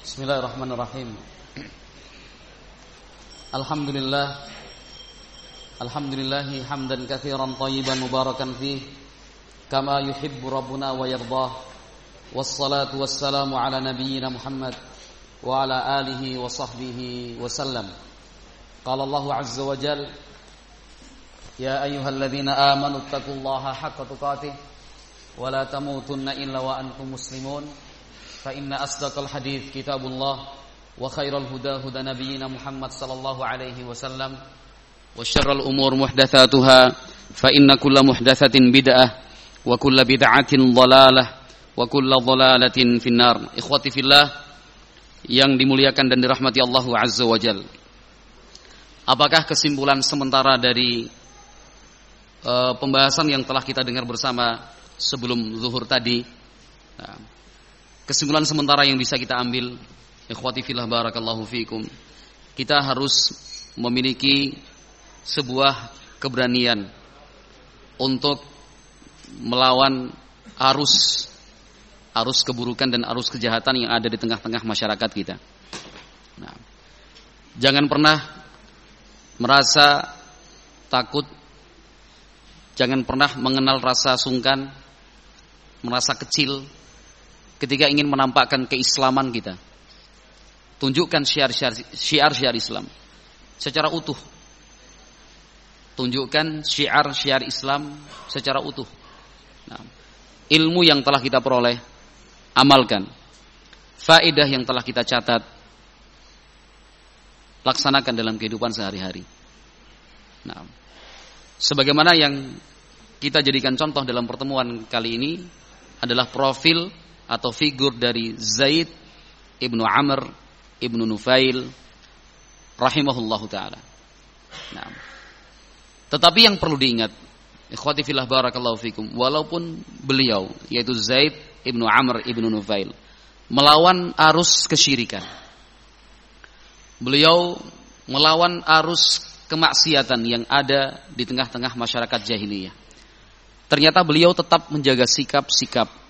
Bismillahirrahmanirrahim. Alhamdulillahi hamdan katsiran thayyiban mubarakan fih kama yuhibbu rabbuna wa yardah. Wassalatu wassalamu ala nabiyyina Muhammad wa ala alihi wa sahbihi wa sallam. Qala Allahu azza wa jalla, ya ayyuhalladzina amanu taqullaha haqqa tuqatih wa la tamutunna illa wa antum muslimun. Fa inna asdaqal hadits kitabullah wa khairal huda huda nabiyyina Muhammad sallallahu alaihi wasallam wa syarrul umur muhdatsatuha fa inna kulla muhdatsatin bid'ah wa kulla bid'atin dhalalah wa kulla dhalalatin finnar. Ikhwati fillah yang dimuliakan dan dirahmati Allah azza wa jalla. Apakah kesimpulan sementara dari pembahasan yang telah kita dengar bersama sebelum zuhur tadi? Nah, kesimpulan sementara yang bisa kita ambil, ikhwati fillah barakallahu fikum, kita harus memiliki sebuah keberanian untuk melawan arus keburukan dan arus kejahatan yang ada di tengah-tengah masyarakat kita. Nah, jangan pernah merasa takut, jangan pernah mengenal rasa sungkan, merasa kecil ketika ingin menampakkan keislaman kita. Tunjukkan syiar-syiar Islam secara utuh. Tunjukkan syiar-syiar Islam secara utuh. Nah, ilmu yang telah kita peroleh, amalkan. Faedah yang telah kita catat, laksanakan dalam kehidupan sehari-hari. Nah, sebagaimana yang kita jadikan contoh dalam pertemuan kali ini adalah profil atau figur dari Zaid ibnu Amr ibnu Nufail rahimahullahu ta'ala. Nah, tetapi yang perlu diingat, ikhwati fillah barakallahu fikum, walaupun beliau yaitu Zaid ibnu Amr ibnu Nufail melawan arus kesyirikan, beliau melawan arus kemaksiatan yang ada di tengah-tengah masyarakat jahiliyah, ternyata beliau tetap menjaga sikap-sikap,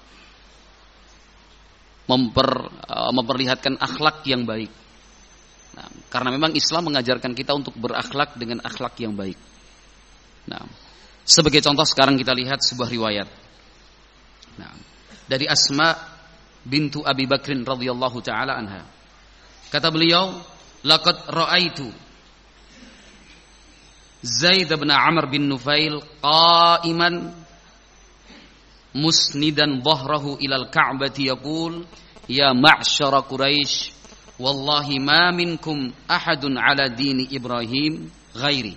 memperlihatkan akhlak yang baik. Nah, karena memang Islam mengajarkan kita untuk berakhlak dengan akhlak yang baik. Nah, sebagai contoh sekarang kita lihat sebuah riwayat. Nah, dari Asma bintu Abi Bakrin radhiyallahu taala anha. Kata beliau, laqad ra'aitu Zaid bin Amr bin Nufail qa'iman musnidan dhahrahu ilal ka'bati yaqul ya ma'syara Quraisy wallahi ma minkum ahadun ala dini Ibrahim ghairi.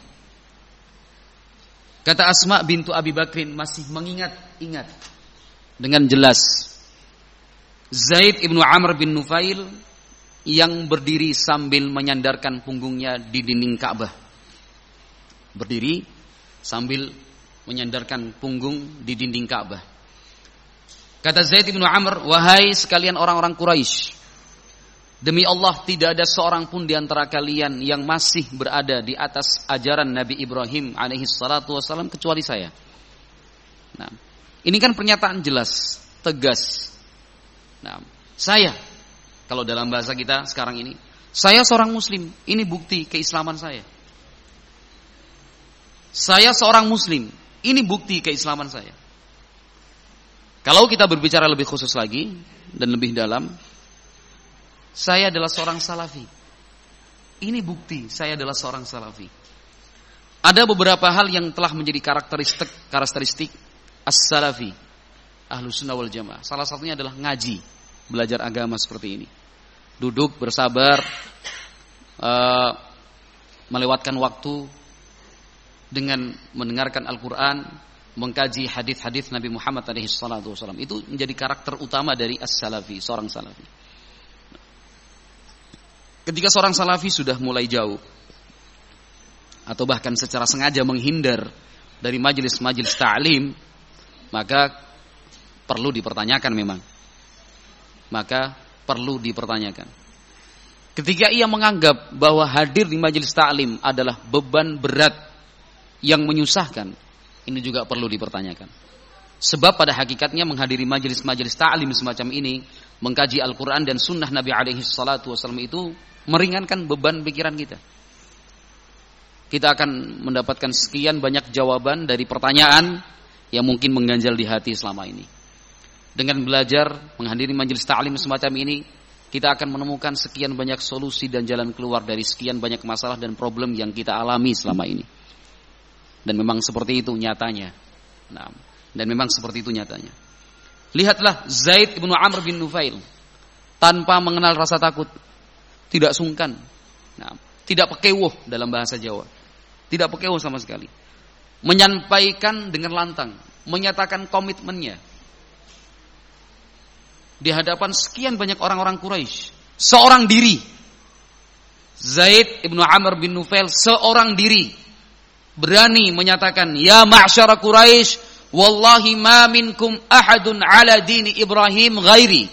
Kata Asma bintu Abi Bakrin masih mengingat-ingat dengan jelas Zaid ibnu Amr bin Nufail yang berdiri sambil menyandarkan punggungnya di dinding Ka'bah. Berdiri sambil menyandarkan punggung di dinding Ka'bah. Kata Zaid bin Amr, wahai sekalian orang-orang Quraisy, demi Allah tidak ada seorang pun di antara kalian yang masih berada di atas ajaran Nabi Ibrahim alaihi salatu wasallam kecuali saya. Nah, ini kan pernyataan jelas, tegas. Nah, saya, kalau dalam bahasa kita sekarang ini, saya seorang muslim, ini bukti keislaman saya. Saya seorang muslim, ini bukti keislaman saya. Kalau kita berbicara lebih khusus lagi dan lebih dalam, saya adalah seorang salafi. Ini bukti saya adalah seorang salafi. Ada beberapa hal yang telah menjadi karakteristik as-salafi, Ahlus Sunnah wal Jamaah. Salah satunya adalah ngaji, belajar agama seperti ini. Duduk bersabar, melewatkan waktu dengan mendengarkan Al-Quran, mengkaji hadis-hadis Nabi Muhammad SAW. Itu menjadi karakter utama dari as-salafi, seorang salafi. Ketika seorang salafi sudah mulai jauh atau bahkan secara sengaja menghindar dari majelis-majelis ta'lim, maka perlu dipertanyakan memang. Maka perlu dipertanyakan. Ketika ia menganggap bahwa hadir di majelis ta'lim adalah beban berat yang menyusahkan, ini juga perlu dipertanyakan. Sebab pada hakikatnya menghadiri majelis-majelis ta'lim semacam ini, mengkaji Al-Quran dan sunnah Nabi alaihi salatu wasallam itu meringankan beban pikiran kita. Kita akan mendapatkan sekian banyak jawaban dari pertanyaan yang mungkin mengganjal di hati selama ini. Dengan belajar, menghadiri majelis ta'lim semacam ini, kita akan menemukan sekian banyak solusi dan jalan keluar dari sekian banyak masalah dan problem yang kita alami selama ini. Dan memang seperti itu nyatanya. Nah, dan memang seperti itu nyatanya. Lihatlah Zaid ibnu Amr bin Nufail, tanpa mengenal rasa takut, tidak sungkan, tidak pekewuh dalam bahasa Jawa, tidak pekewuh sama sekali, menyampaikan dengan lantang, menyatakan komitmennya di hadapan sekian banyak orang-orang Quraisy, seorang diri. Zaid ibnu Amr bin Nufail seorang diri berani menyatakan, ya ma'syara Quraisy, wallahi ma minkum ahadun ala dini Ibrahim ghairi.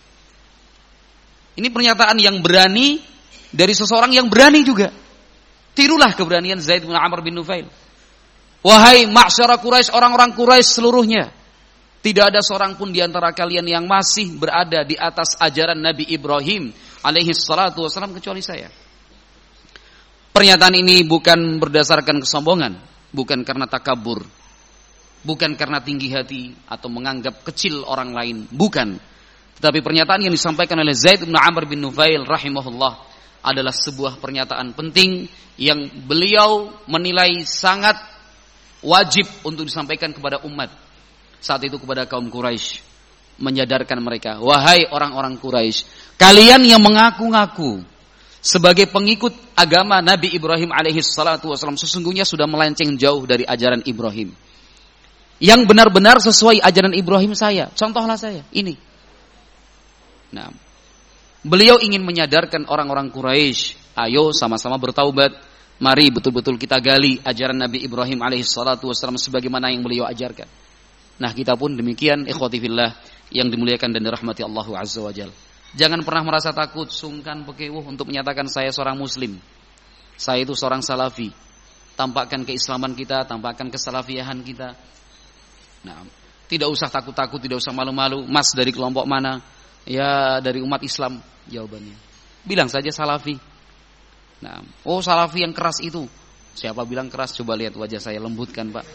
Ini pernyataan yang berani dari seseorang yang berani juga. Tirulah keberanian Zaid bin Amr bin Nufail. Wahai ma'syara Quraisy, orang-orang Quraisy seluruhnya, tidak ada seorang pun di antara kalian yang masih berada di atas ajaran Nabi Ibrahim alaihi salatu wasallam kecuali saya. Pernyataan ini bukan berdasarkan kesombongan, bukan karena takabur, bukan karena tinggi hati atau menganggap kecil orang lain, bukan. Tetapi pernyataan yang disampaikan oleh Zaid bin Amr bin Nufail rahimahullah adalah sebuah pernyataan penting yang beliau menilai sangat wajib untuk disampaikan kepada umat. Saat itu kepada kaum Quraisy, menyadarkan mereka, wahai orang-orang Quraisy, kalian yang mengaku-ngaku sebagai pengikut agama Nabi Ibrahim alaihi salatu wasallam sesungguhnya sudah melenceng jauh dari ajaran Ibrahim. Yang benar-benar sesuai ajaran Ibrahim saya, contohlah saya, ini. Nah, beliau ingin menyadarkan orang-orang Quraisy, ayo sama-sama bertaubat, mari betul-betul kita gali ajaran Nabi Ibrahim alaihi salatu wasallam sebagaimana yang beliau ajarkan. Nah, kita pun demikian, ikhwati fillah yang dimuliakan dan dirahmati Allah azza wajalla. Jangan pernah merasa takut, sungkan, pekewuh untuk menyatakan saya seorang muslim. Saya itu seorang salafi. Tampakkan keislaman kita, tampakkan kesalafiyahan kita. Nah, tidak usah takut-takut, tidak usah malu-malu. Mas dari kelompok mana? Ya, dari umat Islam jawabannya. Bilang saja salafi. Nah, oh salafi yang keras itu. Siapa bilang keras? Coba lihat wajah saya, lembutkan, Pak.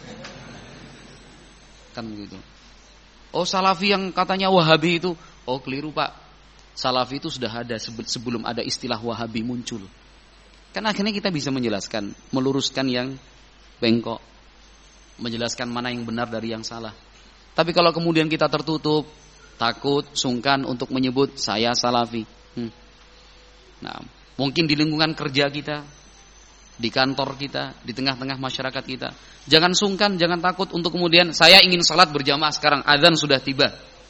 Kan begitu. Oh salafi yang katanya Wahabi itu. Oh keliru, Pak. Salafi itu sudah ada sebelum ada istilah Wahabi muncul. Kan akhirnya kita bisa menjelaskan, meluruskan yang bengkok, menjelaskan mana yang benar dari yang salah. Tapi kalau kemudian kita tertutup, takut, sungkan untuk menyebut saya salafi. Nah, mungkin di lingkungan kerja kita, di kantor kita, di tengah-tengah masyarakat kita, jangan sungkan, jangan takut untuk kemudian saya ingin salat berjamaah sekarang, azan sudah tiba.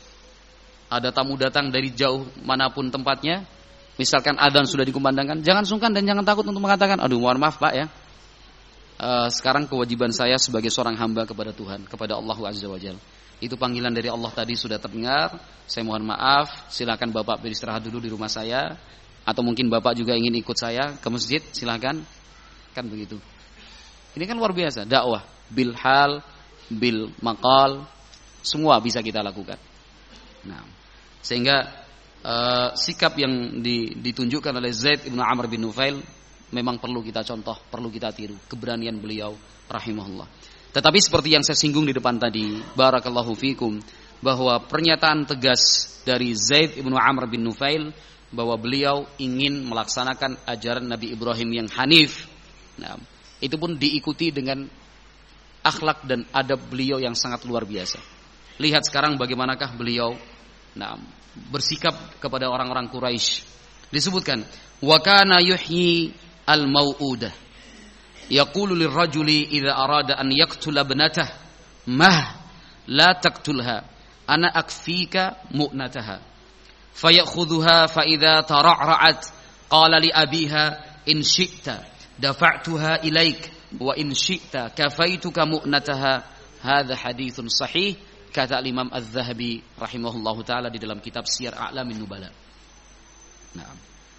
Ada tamu datang dari jauh manapun tempatnya, misalkan adzan sudah dikumandangkan, jangan sungkan dan jangan takut untuk mengatakan, aduh mohon maaf Pak ya, sekarang kewajiban saya sebagai seorang hamba kepada Tuhan, kepada Allah Azza wa Jalla. Itu panggilan dari Allah tadi sudah terdengar, saya mohon maaf, silakan Bapak beristirahat dulu di rumah saya, atau mungkin Bapak juga ingin ikut saya ke masjid, silakan. Kan begitu. Ini kan luar biasa, dakwah bil hal, bil maqal, semua bisa kita lakukan. Nah, sehingga sikap yang ditunjukkan oleh Zaid bin Amr bin Nufail memang perlu kita contoh, perlu kita tiru keberanian beliau rahimahullah. Tetapi seperti yang saya singgung di depan tadi, barakallahu fikum, bahwa pernyataan tegas dari Zaid bin Amr bin Nufail bahwa beliau ingin melaksanakan ajaran Nabi Ibrahim yang hanif. Nah, itu pun diikuti dengan akhlak dan adab beliau yang sangat luar biasa. Lihat sekarang bagaimanakah beliau bersikap kepada orang-orang Quraisy. Disebutkan, wa kana yuhyi al-mau'udah. Yaqulu lirrajuli idza arada an yaqtula ibnatah, mah la taqtulha, ana akfika mu'nataha. Fayakhudhuha fa idza tara'ra'at qala li abiha in syi'ta dafa'tuha ilaik wa in syi'ta kafaituka mu'nataha. Hadza haditsun sahih, kata Imam Az-Zahabi rahimahullahu taala di dalam kitab Siyar A'lamin Nubala. Nah,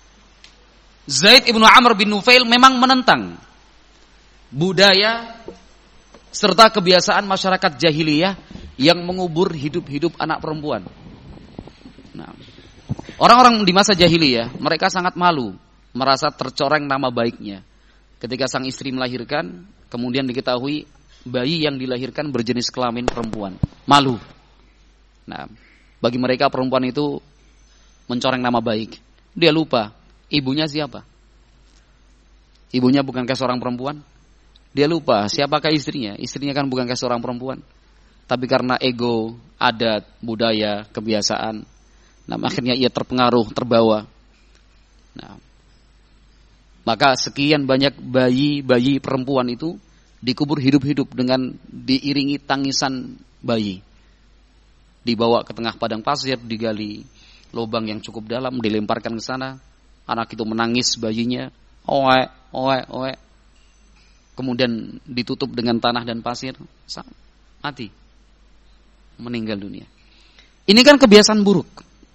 Zaid ibnu Amr bin Nufail memang menentang budaya serta kebiasaan masyarakat jahiliyah yang mengubur hidup-hidup anak perempuan. Nah, orang-orang di masa jahiliyah, mereka sangat malu, merasa tercoreng nama baiknya. Ketika sang istri melahirkan, kemudian diketahui bayi yang dilahirkan berjenis kelamin perempuan. Malu. Nah, bagi mereka perempuan itu mencoreng nama baik. Dia lupa, ibunya siapa? Ibunya bukankah seorang perempuan? Dia lupa, siapakah istrinya? Istrinya kan bukankah seorang perempuan? Tapi karena ego, adat, budaya, kebiasaan, nah akhirnya ia terpengaruh, terbawa. Nah, maka sekian banyak bayi perempuan itu dikubur hidup-hidup dengan diiringi tangisan bayi. Dibawa ke tengah padang pasir, digali lubang yang cukup dalam, dilemparkan ke sana. Anak itu menangis bayinya, oe, oe, oe. Kemudian ditutup dengan tanah dan pasir, mati, meninggal dunia. Ini kan kebiasaan buruk.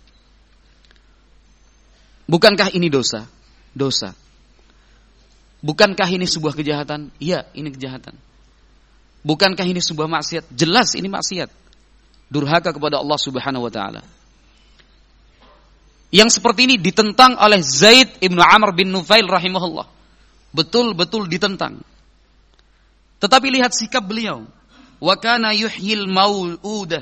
Bukankah ini dosa? Dosa. Bukankah ini sebuah kejahatan? Iya, ini kejahatan. Bukankah ini sebuah maksiat? Jelas ini maksiat. Durhaka kepada Allah Subhanahu wa taala. Yang seperti ini ditentang oleh Zaid ibnu Amr bin Nufail rahimahullah. Betul-betul ditentang. Tetapi lihat sikap beliau. Wa kana yuhyil mau'udah.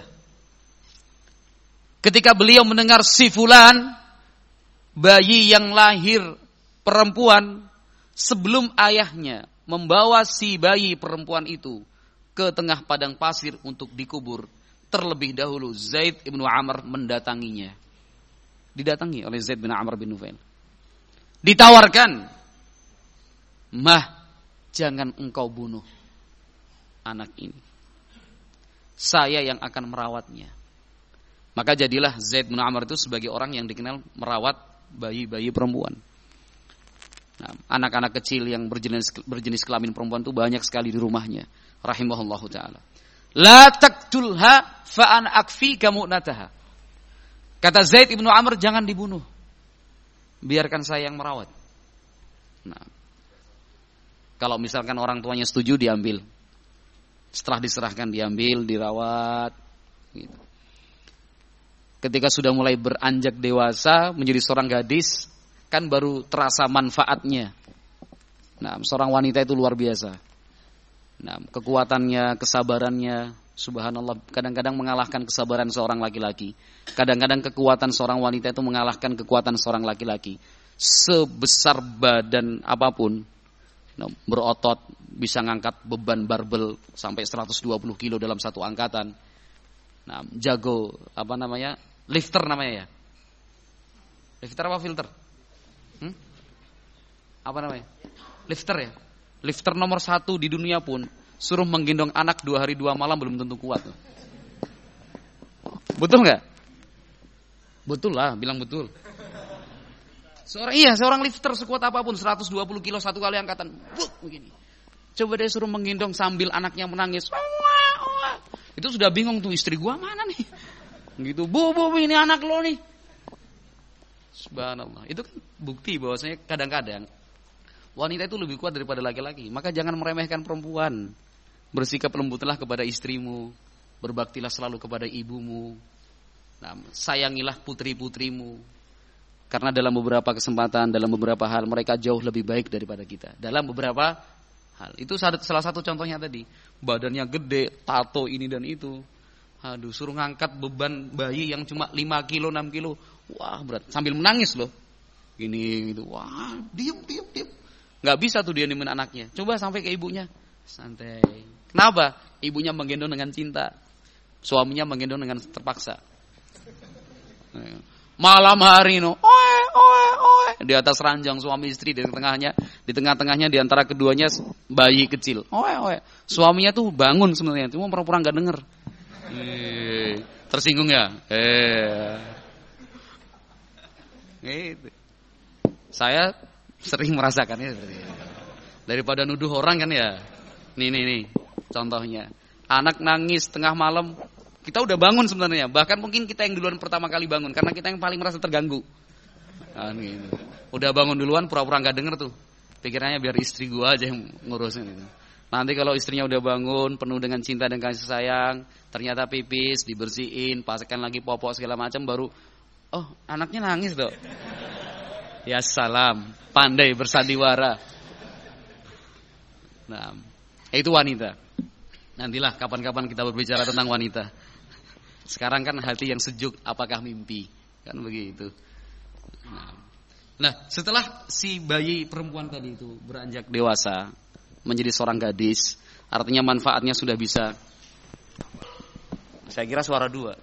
Ketika beliau mendengar si fulan, bayi yang lahir perempuan, sebelum ayahnya membawa si bayi perempuan itu ke tengah padang pasir untuk dikubur, terlebih dahulu Zaid ibnu Amr mendatanginya. Didatangi oleh Zaid bin Amr bin Nufail. Ditawarkan, "Mah, jangan engkau bunuh anak ini. Saya yang akan merawatnya." Maka jadilah Zaid bin Amr itu sebagai orang yang dikenal merawat bayi-bayi perempuan. Nah, anak-anak kecil yang berjenis kelamin perempuan itu banyak sekali di rumahnya. Rahimahullahu ta'ala. La taqtulha fa an akfika mu'nataha. Kata Zaid ibnu Amr, jangan dibunuh. Biarkan saya yang merawat. Nah, kalau misalkan orang tuanya setuju, diambil. Setelah diserahkan, diambil, dirawat. Gitu. Ketika sudah mulai beranjak dewasa, menjadi seorang gadis, kan baru terasa manfaatnya. Nah, seorang wanita itu luar biasa. Nah, kekuatannya, kesabarannya, subhanallah, kadang-kadang mengalahkan kesabaran seorang laki-laki. Kadang-kadang kekuatan seorang wanita itu mengalahkan kekuatan seorang laki-laki. Sebesar badan apapun, nah, berotot, bisa ngangkat beban barbel sampai 120 kilo dalam satu angkatan. Nah, jago, lifter namanya ya. Lifter apa filter? Apa namanya? Lifter ya. Lifter nomor 1 di dunia pun suruh menggendong anak 2 hari 2 malam belum tentu kuat. Betul nggak? Betul lah, bilang betul. Seorang lifter sekuat apapun 120 kilo satu kali angkatan, begini. Coba dia suruh menggendong sambil anaknya menangis. Itu sudah bingung tuh, istri gua mana nih? Gitu, bu ini anak lo nih. Subhanallah. Itu kan bukti bahwasanya kadang-kadang wanita itu lebih kuat daripada laki-laki. Maka jangan meremehkan perempuan. Bersikap lembutlah kepada istrimu, berbaktilah selalu kepada ibumu. Nah, sayangilah putri-putrimu. Karena dalam beberapa kesempatan, dalam beberapa hal mereka jauh lebih baik daripada kita. Dalam beberapa hal. Itu salah satu contohnya tadi. Badannya gede, tato ini dan itu. Aduh, suruh ngangkat beban bayi yang cuma 5 kilo, 6 kilo. Wah, berat. Sambil menangis loh. Gini gitu. Wah, diam. Gak bisa tuh dia nemenin anaknya. Coba sampai ke ibunya. Santai. Kenapa? Ibunya menggendong dengan cinta. Suaminya menggendong dengan terpaksa. Malam hari oe. Di atas ranjang suami istri, di tengah-tengahnya di antara keduanya bayi kecil. Oe. Suaminya tuh bangun sebenarnya, cuma pura-pura enggak denger. Tersinggung ya? Gitu. Saya sering merasakannya seperti itu. Daripada nuduh orang kan ya. Nih contohnya. Anak nangis tengah malam, kita udah bangun sebenarnya. Bahkan mungkin kita yang duluan pertama kali bangun karena kita yang paling merasa terganggu. Nah, gitu. Udah bangun duluan pura-pura enggak denger tuh. Pikirannya biar istri gua aja yang ngurusin itu. Nanti kalau istrinya udah bangun penuh dengan cinta dan kasih sayang, ternyata pipis dibersihin, paskan lagi popok segala macam, baru oh anaknya nangis dong. Ya salam, pandai bersandiwara. Nah, itu wanita. Nantilah kapan-kapan kita berbicara tentang wanita. Sekarang kan hati yang sejuk, apakah mimpi? Kan begitu. Nah, setelah si bayi perempuan tadi itu beranjak dewasa, menjadi seorang gadis, artinya manfaatnya sudah bisa. Saya kira suara dua.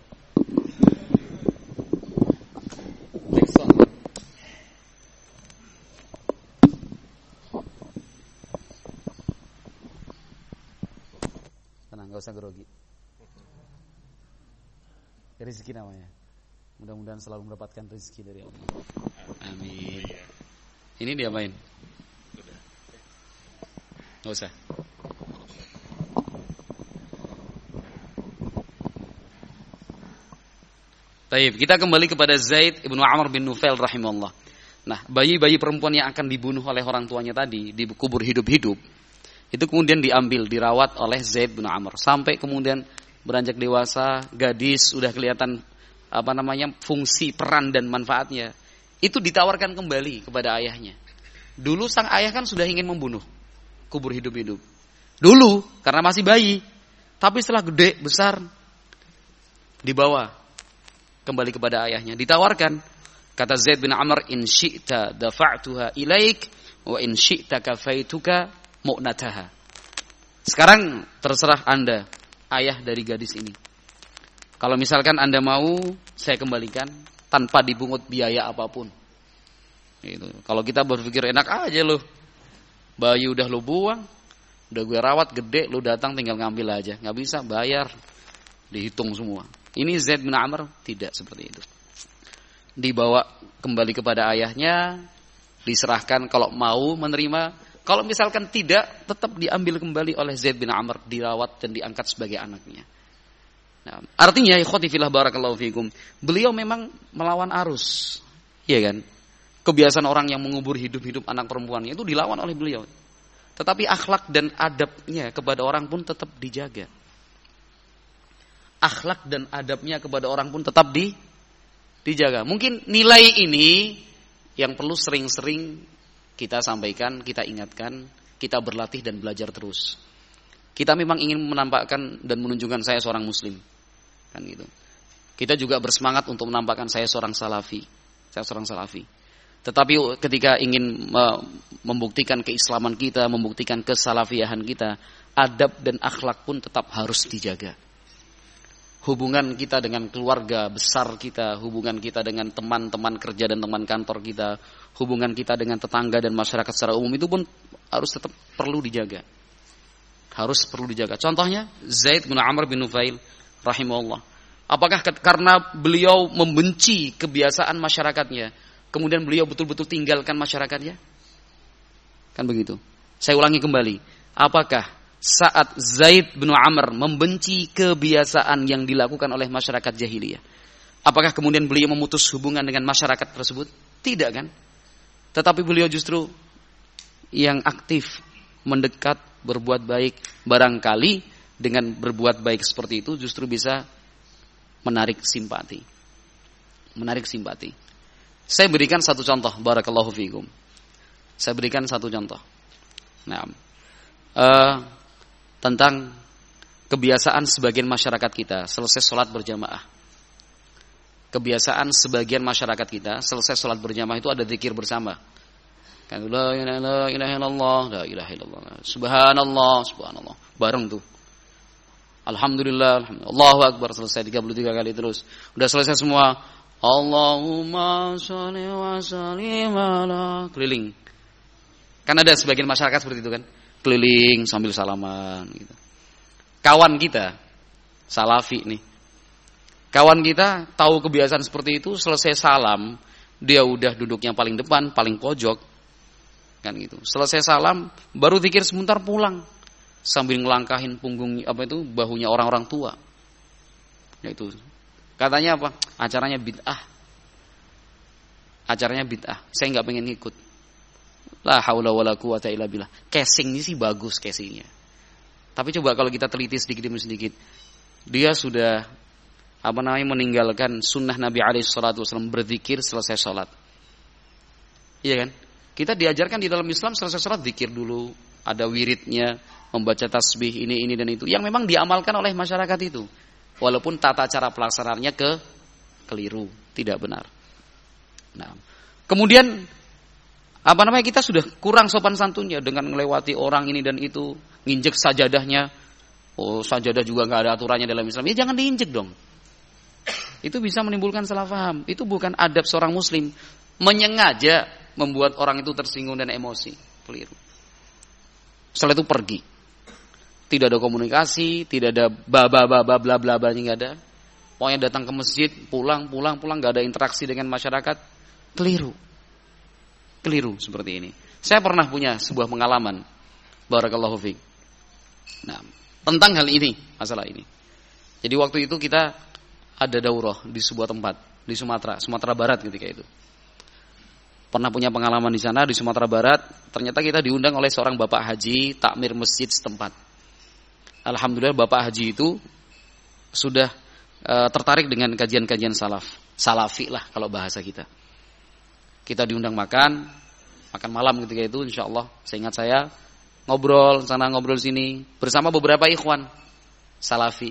Tenang, gak usah grogi. Rezeki namanya. Mudah-mudahan selalu mendapatkan rezeki dari Allah. Amin. Ini dia main. Gak usah. Baik, kita kembali kepada Zaid ibnu Amr bin Nufail rahimahullah. Nah, bayi-bayi perempuan yang akan dibunuh oleh orang tuanya tadi, dikubur hidup-hidup, itu kemudian diambil, dirawat oleh Zaid bin Amr sampai kemudian beranjak dewasa, gadis, sudah kelihatan fungsi, peran dan manfaatnya. Itu ditawarkan kembali kepada ayahnya. Dulu sang ayah kan sudah ingin membunuh, kubur hidup-hidup. Dulu karena masih bayi, tapi setelah gede, besar, dibawa kembali kepada ayahnya, ditawarkan. Kata Zaid bin Amr, in syi'ta dafa'tuha ilaik wa in syi'ta kafaituka mu'nataha. Sekarang terserah Anda, ayah dari gadis ini. Kalau misalkan Anda mau, saya kembalikan tanpa dipungut biaya apapun. Gitu. Kalau kita berpikir enak aja loh, bayi udah lo buang, udah gue rawat gede, lo datang tinggal ngambil aja, nggak bisa bayar, dihitung semua. Ini Zaid bin Amr tidak seperti itu. Dibawa kembali kepada ayahnya, diserahkan kalau mau menerima, kalau misalkan tidak, tetap diambil kembali oleh Zaid bin Amr, dirawat dan diangkat sebagai anaknya. Nah, artinya ikhwati fillah barakallahu fikum, beliau memang melawan arus, iya kan? Kebiasaan orang yang mengubur hidup-hidup anak perempuannya itu dilawan oleh beliau. Tetapi akhlak dan adabnya kepada orang pun tetap dijaga. Akhlak dan adabnya kepada orang pun tetap dijaga. Mungkin nilai ini yang perlu sering-sering kita sampaikan, kita ingatkan, kita berlatih dan belajar terus. Kita memang ingin menampakkan dan menunjukkan saya seorang muslim. Kan gitu. Kita juga bersemangat untuk menampakkan saya seorang salafi. Saya seorang salafi. Tetapi ketika ingin membuktikan keislaman kita, membuktikan kesalafiyahan kita, adab dan akhlak pun tetap harus dijaga. Hubungan kita dengan keluarga besar kita, hubungan kita dengan teman-teman kerja dan teman kantor kita, hubungan kita dengan tetangga dan masyarakat secara umum itu pun harus tetap perlu dijaga. Harus perlu dijaga. Contohnya Zaid bin Amr bin Nufail rahimahullah. Apakah karena beliau membenci kebiasaan masyarakatnya, kemudian beliau betul-betul tinggalkan masyarakatnya? Kan begitu. Saya ulangi kembali. Apakah saat Zaid bin Amr membenci kebiasaan yang dilakukan oleh masyarakat jahiliyah, apakah kemudian beliau memutus hubungan dengan masyarakat tersebut? Tidak kan? Tetapi beliau justru yang aktif, mendekat, berbuat baik. Barangkali dengan berbuat baik seperti itu justru bisa menarik simpati. Menarik simpati. Saya berikan satu contoh, barakallahu fikum. Saya berikan satu contoh. Nah, tentang kebiasaan sebagian masyarakat kita selesai sholat berjamaah. Kebiasaan sebagian masyarakat kita selesai sholat berjamaah itu ada zikir bersama. Kan la ilaha illallah, la ilaha illallah, subhanallah, subhanallah. Bareng tuh. Alhamdulillah, alhamdulillah, Allahu akbar, selesai 33 kali terus. Udah selesai semua. Allahumma sholli wa sallim ala, keliling. Kan ada sebagian masyarakat seperti itu kan, keliling sambil salaman gitu. Kawan kita salafi nih, kawan kita tahu kebiasaan seperti itu, selesai salam dia udah duduk yang paling depan, paling pojok kan gitu. Selesai salam baru zikir sebentar pulang sambil ngelangkahin punggung bahunya orang-orang tua. Yaitu katanya apa? Acaranya bid'ah. Acaranya bid'ah. Saya enggak pengen ikut. La haula wala quwata illa billah. Casingnya sih bagus casingnya. Tapi coba kalau kita teliti sedikit demi sedikit, dia sudah meninggalkan sunnah Nabi SAW berzikir selesai sholat. Iya kan? Kita diajarkan di dalam Islam selesai sholat zikir dulu, ada wiridnya, membaca tasbih ini dan itu, yang memang diamalkan oleh masyarakat itu. Walaupun tata cara pelaksanaannya keliru, tidak benar. Nah, kemudian kita sudah kurang sopan santunnya dengan melewati orang ini dan itu, nginjek sajadahnya. Oh, sajadah juga nggak ada aturannya dalam Islam. Ya jangan diinjek dong. Itu bisa menimbulkan salah paham. Itu bukan adab seorang muslim. Menyengaja membuat orang itu tersinggung dan emosi. Keliru. Setelah itu pergi. Tidak ada komunikasi, tidak ada bla nggak ada. Pokoknya datang ke masjid, pulang, nggak ada interaksi dengan masyarakat. Keliru seperti ini. Saya pernah punya sebuah pengalaman. Barakallahu fiik. Nah, tentang hal ini, masalah ini. Jadi waktu itu kita ada daurah di sebuah tempat di Sumatera Barat ketika itu. Pernah punya pengalaman di sana di Sumatera Barat. Ternyata kita diundang oleh seorang bapak haji takmir masjid setempat. Alhamdulillah bapak haji itu sudah tertarik dengan kajian-kajian salafi lah kalau bahasa kita. Kita diundang makan malam ketika itu, insyaallah seingat saya ngobrol sana ngobrol sini bersama beberapa ikhwan salafi.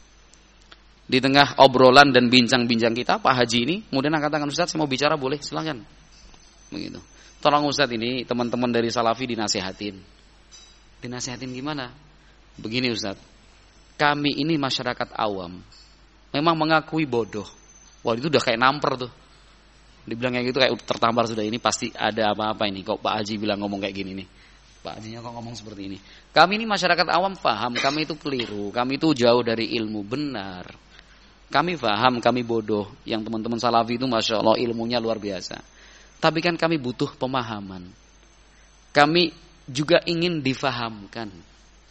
Di tengah obrolan dan bincang-bincang kita, Pak Haji ini kemudian katakan, Ustaz saya mau bicara, boleh silakan. Begitu. Tolong Ustaz, ini teman-teman dari salafi dinasihatin. Dinasihatin gimana? Begini Ustaz, kami ini masyarakat awam memang mengakui bodoh. Wah itu udah kayak namper tuh. Dibilang kayak gitu kayak tertampar sudah, ini pasti ada apa-apa ini. Kok Pak Haji bilang ngomong kayak gini nih? Pak Hajinya kok ngomong seperti ini? Kami ini masyarakat awam paham, kami itu keliru, kami itu jauh dari ilmu. Benar. Kami paham, kami bodoh. Yang teman-teman salafi itu Masya Allah ilmunya luar biasa. Tapi kan kami butuh pemahaman. Kami juga ingin difahamkan.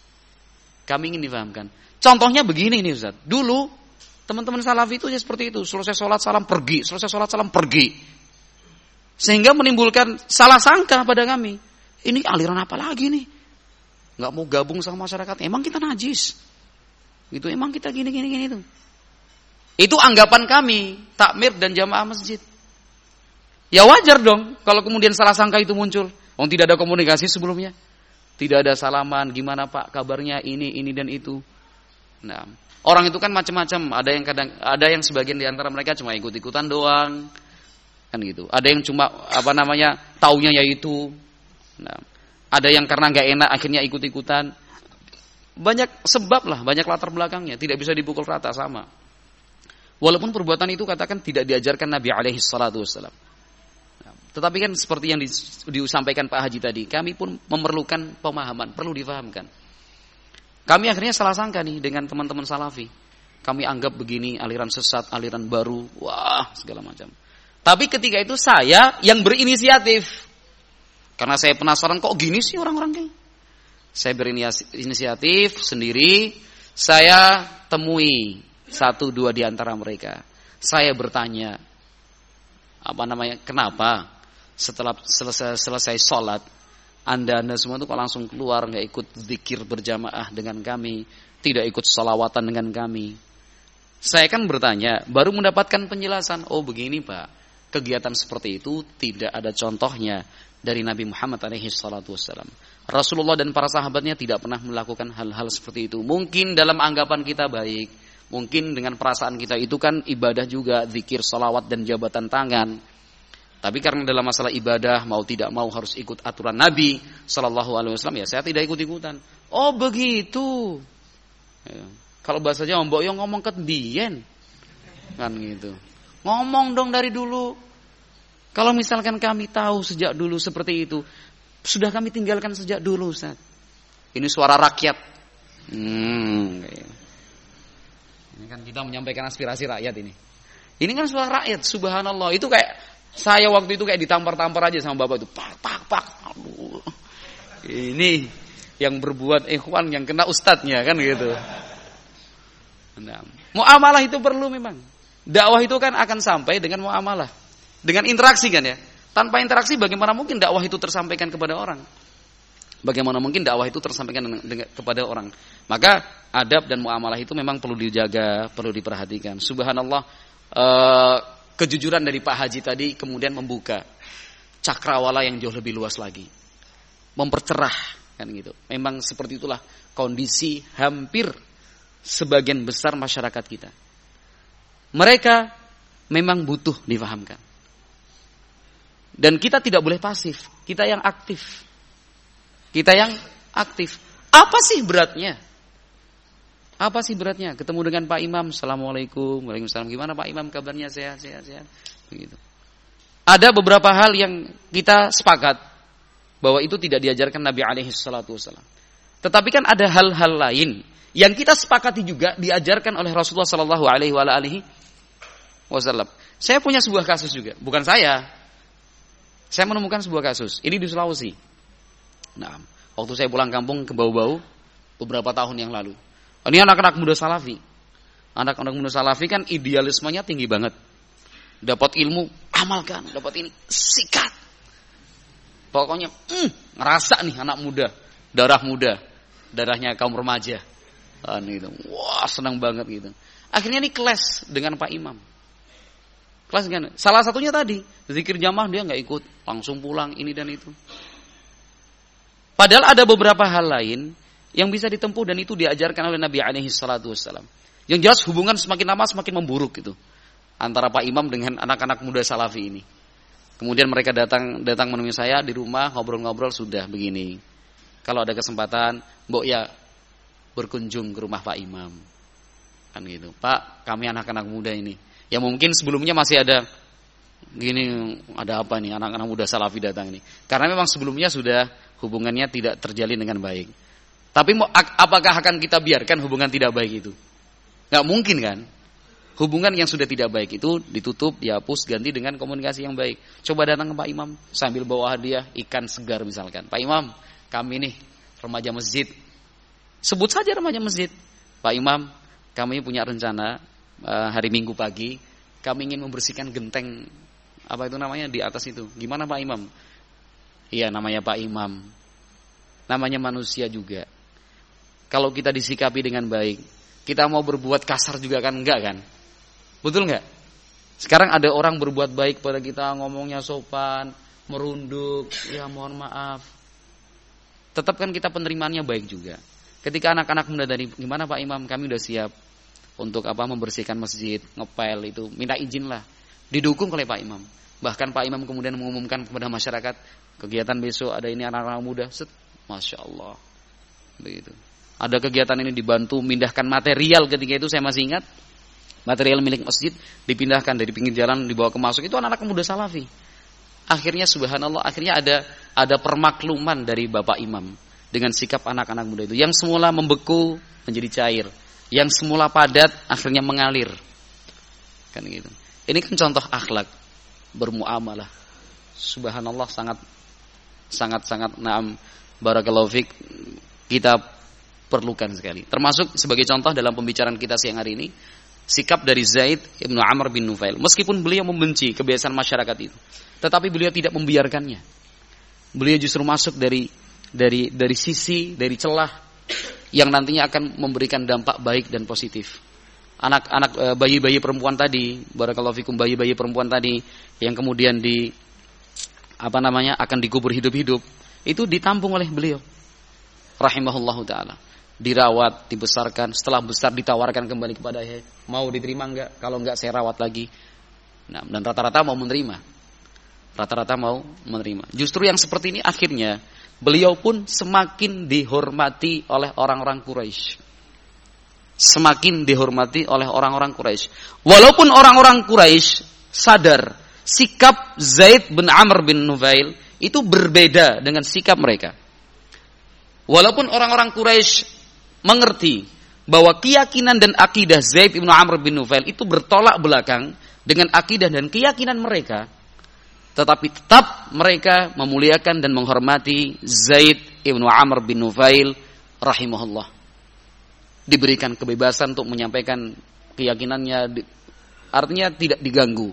Contohnya begini nih Ustaz. Dulu teman-teman salafi itu ya seperti itu. Selesai sholat salam pergi. Sehingga menimbulkan salah sangka pada kami. Ini aliran apa lagi nih? Gak mau gabung sama masyarakat. Emang kita najis. Itu emang kita gini itu. Itu anggapan kami, takmir dan jamaah masjid. Ya wajar dong kalau kemudian salah sangka itu muncul. Tidak ada komunikasi sebelumnya. Tidak ada salaman, gimana Pak kabarnya ini dan itu. Nah, orang itu kan macam-macam. Ada yang sebagian di antara mereka cuma ikut-ikutan doang. Kan gitu. Ada yang cuma taunya yaitu. Nah, ada yang karena enggak enak akhirnya ikut-ikutan. Banyak sebab lah, banyak latar belakangnya, tidak bisa dipukul rata sama. Walaupun perbuatan itu katakan tidak diajarkan Nabi alaihi salatu wassalam. Tetapi kan seperti yang disampaikan Pak Haji tadi, kami pun memerlukan pemahaman, perlu difahamkan. Kami akhirnya salah sangka nih dengan teman-teman salafi. Kami anggap begini aliran sesat, aliran baru, wah segala macam. Tapi ketika itu saya yang berinisiatif. Karena saya penasaran kok gini sih orang-orang ini. Saya berinisiatif sendiri, saya temui 1-2 di antara mereka. Saya bertanya, kenapa setelah selesai sholat anda semua itu kok langsung keluar, nggak ikut zikir berjamaah dengan kami, tidak ikut sholawatan dengan kami? Saya kan bertanya, baru mendapatkan penjelasan. Oh begini Pak, kegiatan seperti itu tidak ada contohnya dari Nabi Muhammad SAW. Rasulullah dan para sahabatnya tidak pernah melakukan hal-hal seperti itu. Mungkin dalam anggapan kita baik, mungkin dengan perasaan kita itu kan ibadah juga, zikir, sholawat dan jabatan tangan. Tapi karena dalam masalah ibadah mau tidak mau harus ikut aturan Nabi SAW, ya saya tidak ikut-ikutan. Oh begitu. Ya. Kalau bahasanya Mbok Yo ngomong ke Dien, kan gitu. Ngomong dong dari dulu. Kalau misalkan kami tahu sejak dulu seperti itu, sudah kami tinggalkan sejak dulu Ustaz. Ini suara rakyat. Ini kan kita menyampaikan aspirasi rakyat ini. Ini kan suara rakyat, subhanallah. Itu kayak saya waktu itu kayak ditampar-tampar aja sama bapak itu. Pak. Aduh. Ini yang berbuat ikhwan yang kena ustadznya kan gitu. Nah, muamalah itu perlu memang. Dakwah itu kan akan sampai dengan muamalah. Dengan interaksi kan ya. Tanpa interaksi bagaimana mungkin dakwah itu tersampaikan kepada orang? Bagaimana mungkin dakwah itu tersampaikan kepada orang? Maka adab dan muamalah itu memang perlu dijaga, perlu diperhatikan. Subhanallah, kejujuran dari Pak Haji tadi kemudian membuka cakrawala yang jauh lebih luas lagi, mempercerah kan gitu. Memang seperti itulah kondisi hampir sebagian besar masyarakat kita. Mereka memang butuh difahamkan. Dan kita tidak boleh pasif, kita yang aktif. Kita yang aktif. Apa sih beratnya? Apa sih beratnya? Ketemu dengan Pak Imam, Assalamualaikum, Waalaikumsalam. Gimana Pak Imam kabarnya? Sehat. Begitu. Ada beberapa hal yang kita sepakat bahwa itu tidak diajarkan Nabi alaihi salatu wasallam. Tetapi kan ada hal-hal lain yang kita sepakati juga diajarkan oleh Rasulullah sallallahu alaihi wasallam. Saya punya sebuah kasus juga, bukan saya. Saya menemukan sebuah kasus. Ini di Sulawesi. Nah, waktu saya pulang kampung ke Bau-Bau beberapa tahun yang lalu. Ini anak-anak muda salafi. Anak-anak muda salafi kan idealismenya tinggi banget. Dapat ilmu, amalkan. Dapat ini, sikat. Pokoknya ngerasa nih anak muda, darahnya kaum remaja. Gitu. Wah, senang banget gitu. Akhirnya ini kelas dengan Pak Imam. Kelas kan. Salah satunya tadi, zikir jamaah dia nggak ikut, langsung pulang ini dan itu. Padahal ada beberapa hal lain yang bisa ditempuh dan itu diajarkan oleh Nabi alaihi salatu wasallam. Yang jelas hubungan semakin lama semakin memburuk gitu antara Pak Imam dengan anak-anak muda salafi ini. Kemudian mereka datang menemui saya di rumah, ngobrol-ngobrol, sudah begini. Kalau ada kesempatan, mbok ya berkunjung ke rumah Pak Imam. Kan gitu. Pak, kami anak-anak muda ini. Ya mungkin sebelumnya masih ada gini, ada apa nih anak-anak muda salafi datang ini. Karena memang sebelumnya sudah hubungannya tidak terjalin dengan baik. Tapi apakah akan kita biarkan hubungan tidak baik itu? Nggak mungkin kan? Hubungan yang sudah tidak baik itu ditutup, dihapus, ganti dengan komunikasi yang baik. Coba datang ke Pak Imam sambil bawa hadiah ikan segar misalkan. Pak Imam, kami nih remaja masjid. Sebut saja remaja masjid. Pak Imam, kami punya rencana hari Minggu pagi kami ingin membersihkan genteng apa itu namanya di atas itu. Gimana Pak Imam? Iya, namanya Pak Imam. Namanya manusia juga. Kalau kita disikapi dengan baik, kita mau berbuat kasar juga kan enggak kan? Betul enggak? Sekarang ada orang berbuat baik pada kita, ngomongnya sopan, merunduk, ya mohon maaf. Tetap kan kita penerimaannya baik juga. Ketika anak-anak muda dari gimana Pak Imam, kami udah siap untuk membersihkan masjid, ngepel itu, minta izin lah. Didukung oleh Pak Imam. Bahkan Pak Imam kemudian mengumumkan kepada masyarakat, kegiatan besok ada ini anak-anak muda. Masya Allah. Begitu. Ada kegiatan ini dibantu memindahkan material ketika itu saya masih ingat. Material milik masjid dipindahkan dari pinggir jalan dibawa ke masuk. Itu anak-anak muda salafi. Akhirnya subhanallah, akhirnya ada permakluman dari Bapak Imam dengan sikap anak-anak muda itu. Yang semula membeku menjadi cair. Yang semula padat akhirnya mengalir. Kan gitu. Ini kan contoh akhlak bermuamalah. Subhanallah, sangat na'am barakallahu fik, kita perlukan sekali. Termasuk sebagai contoh dalam pembicaraan kita siang hari ini, sikap dari Zaid ibnu Amr bin Nufail. Meskipun beliau membenci kebiasaan masyarakat itu, tetapi beliau tidak membiarkannya. Beliau justru masuk dari sisi, dari celah yang nantinya akan memberikan dampak baik dan positif. Anak-anak bayi-bayi perempuan tadi, barakallahu fikum, bayi-bayi perempuan tadi yang kemudian akan dikubur hidup-hidup, itu ditampung oleh beliau rahimahullahu taala. Dirawat, dibesarkan, setelah besar ditawarkan kembali kepada ayah, mau diterima enggak? Kalau enggak saya rawat lagi. Nah, dan rata-rata mau menerima. Justru yang seperti ini akhirnya beliau pun semakin dihormati oleh orang-orang Quraisy. Walaupun orang-orang Quraisy sadar sikap Zaid bin Amr bin Nufail itu berbeda dengan sikap mereka. Walaupun orang-orang Quraisy mengerti bahwa keyakinan dan akidah Zaid bin Amr bin Nufail itu bertolak belakang dengan akidah dan keyakinan mereka, tetapi tetap mereka memuliakan dan menghormati Zaid bin Amr bin Nufail rahimahullah. Diberikan kebebasan untuk menyampaikan keyakinannya, artinya tidak diganggu.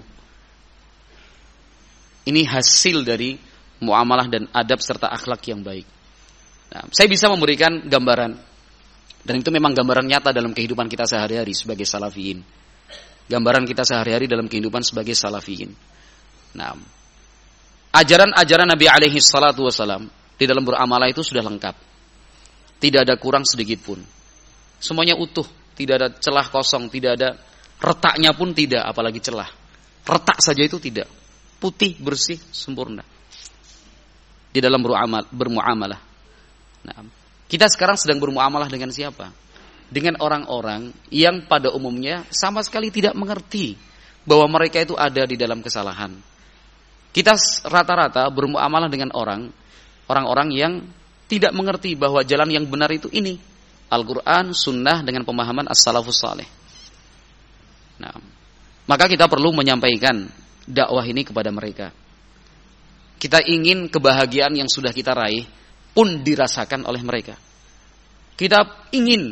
Ini hasil dari muamalah dan adab serta akhlak yang baik. Nah, saya bisa memberikan gambaran, dan itu memang gambaran nyata dalam kehidupan kita sehari-hari sebagai salafiyin. Gambaran kita sehari-hari dalam kehidupan sebagai salafiyin. Nah, ajaran-ajaran Nabi alaihi salatu wasalam di dalam beramalah itu sudah lengkap. Tidak ada kurang sedikit pun. Semuanya utuh, tidak ada celah kosong, tidak ada retaknya pun tidak, apalagi celah. Retak saja itu tidak. Putih, bersih, sempurna. Di dalam bermuamalah. Nah, kita sekarang sedang bermuamalah dengan siapa? Dengan orang-orang yang pada umumnya sama sekali tidak mengerti bahwa mereka itu ada di dalam kesalahan. Kita rata-rata bermuamalah dengan orang-orang yang tidak mengerti bahwa jalan yang benar itu ini, Al-Quran, Sunnah dengan pemahaman as-salafus saleh. Nah, maka kita perlu menyampaikan dakwah ini kepada mereka. Kita ingin kebahagiaan yang sudah kita raih pun dirasakan oleh mereka. Kita ingin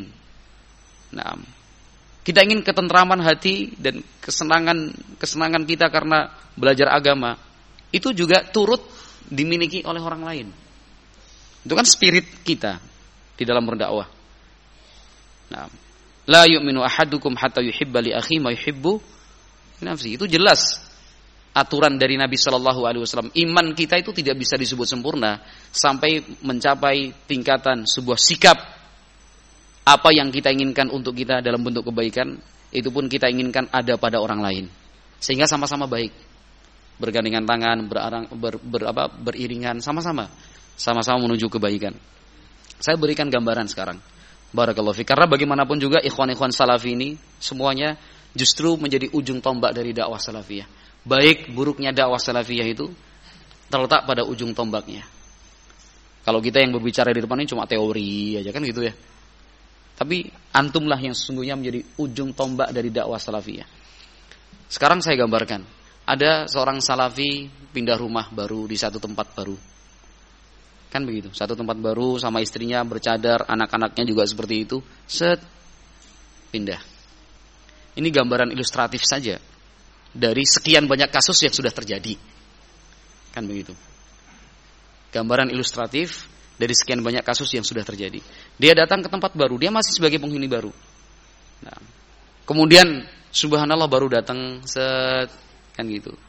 ketentraman hati dan kesenangan kita karena belajar agama itu juga turut dimiliki oleh orang lain. Itu kan spirit kita di dalam berdakwah. Nah, la yu'minu ahadukum hatta yuhibba li akhihi ma yuhibbu nafsi. Itu jelas aturan dari Nabi Shallallahu Alaihi Wasallam. Iman kita itu tidak bisa disebut sempurna sampai mencapai tingkatan sebuah sikap apa yang kita inginkan untuk kita dalam bentuk kebaikan itu pun kita inginkan ada pada orang lain, sehingga sama-sama baik, bergandengan tangan, beriringan, sama-sama menuju kebaikan. Saya berikan gambaran sekarang, barakallahu fi, karena bagaimanapun juga ikhwan-ikhwan salafi ini semuanya justru menjadi ujung tombak dari dakwah salafiyah. Baik buruknya dakwah salafiyah itu terletak pada ujung tombaknya. Kalau kita yang berbicara di depan ini cuma teori aja kan gitu ya. Tapi antumlah yang sesungguhnya menjadi ujung tombak dari dakwah salafiyah. Sekarang saya gambarkan, ada seorang salafi pindah rumah baru di satu tempat baru. Kan begitu, satu tempat baru sama istrinya bercadar, anak-anaknya juga seperti itu, pindah. Ini gambaran ilustratif saja dari sekian banyak kasus yang sudah terjadi. Kan begitu. Gambaran ilustratif dari sekian banyak kasus yang sudah terjadi. Dia datang ke tempat baru, dia masih sebagai penghuni baru. Nah, kemudian subhanallah baru datang kan gitu.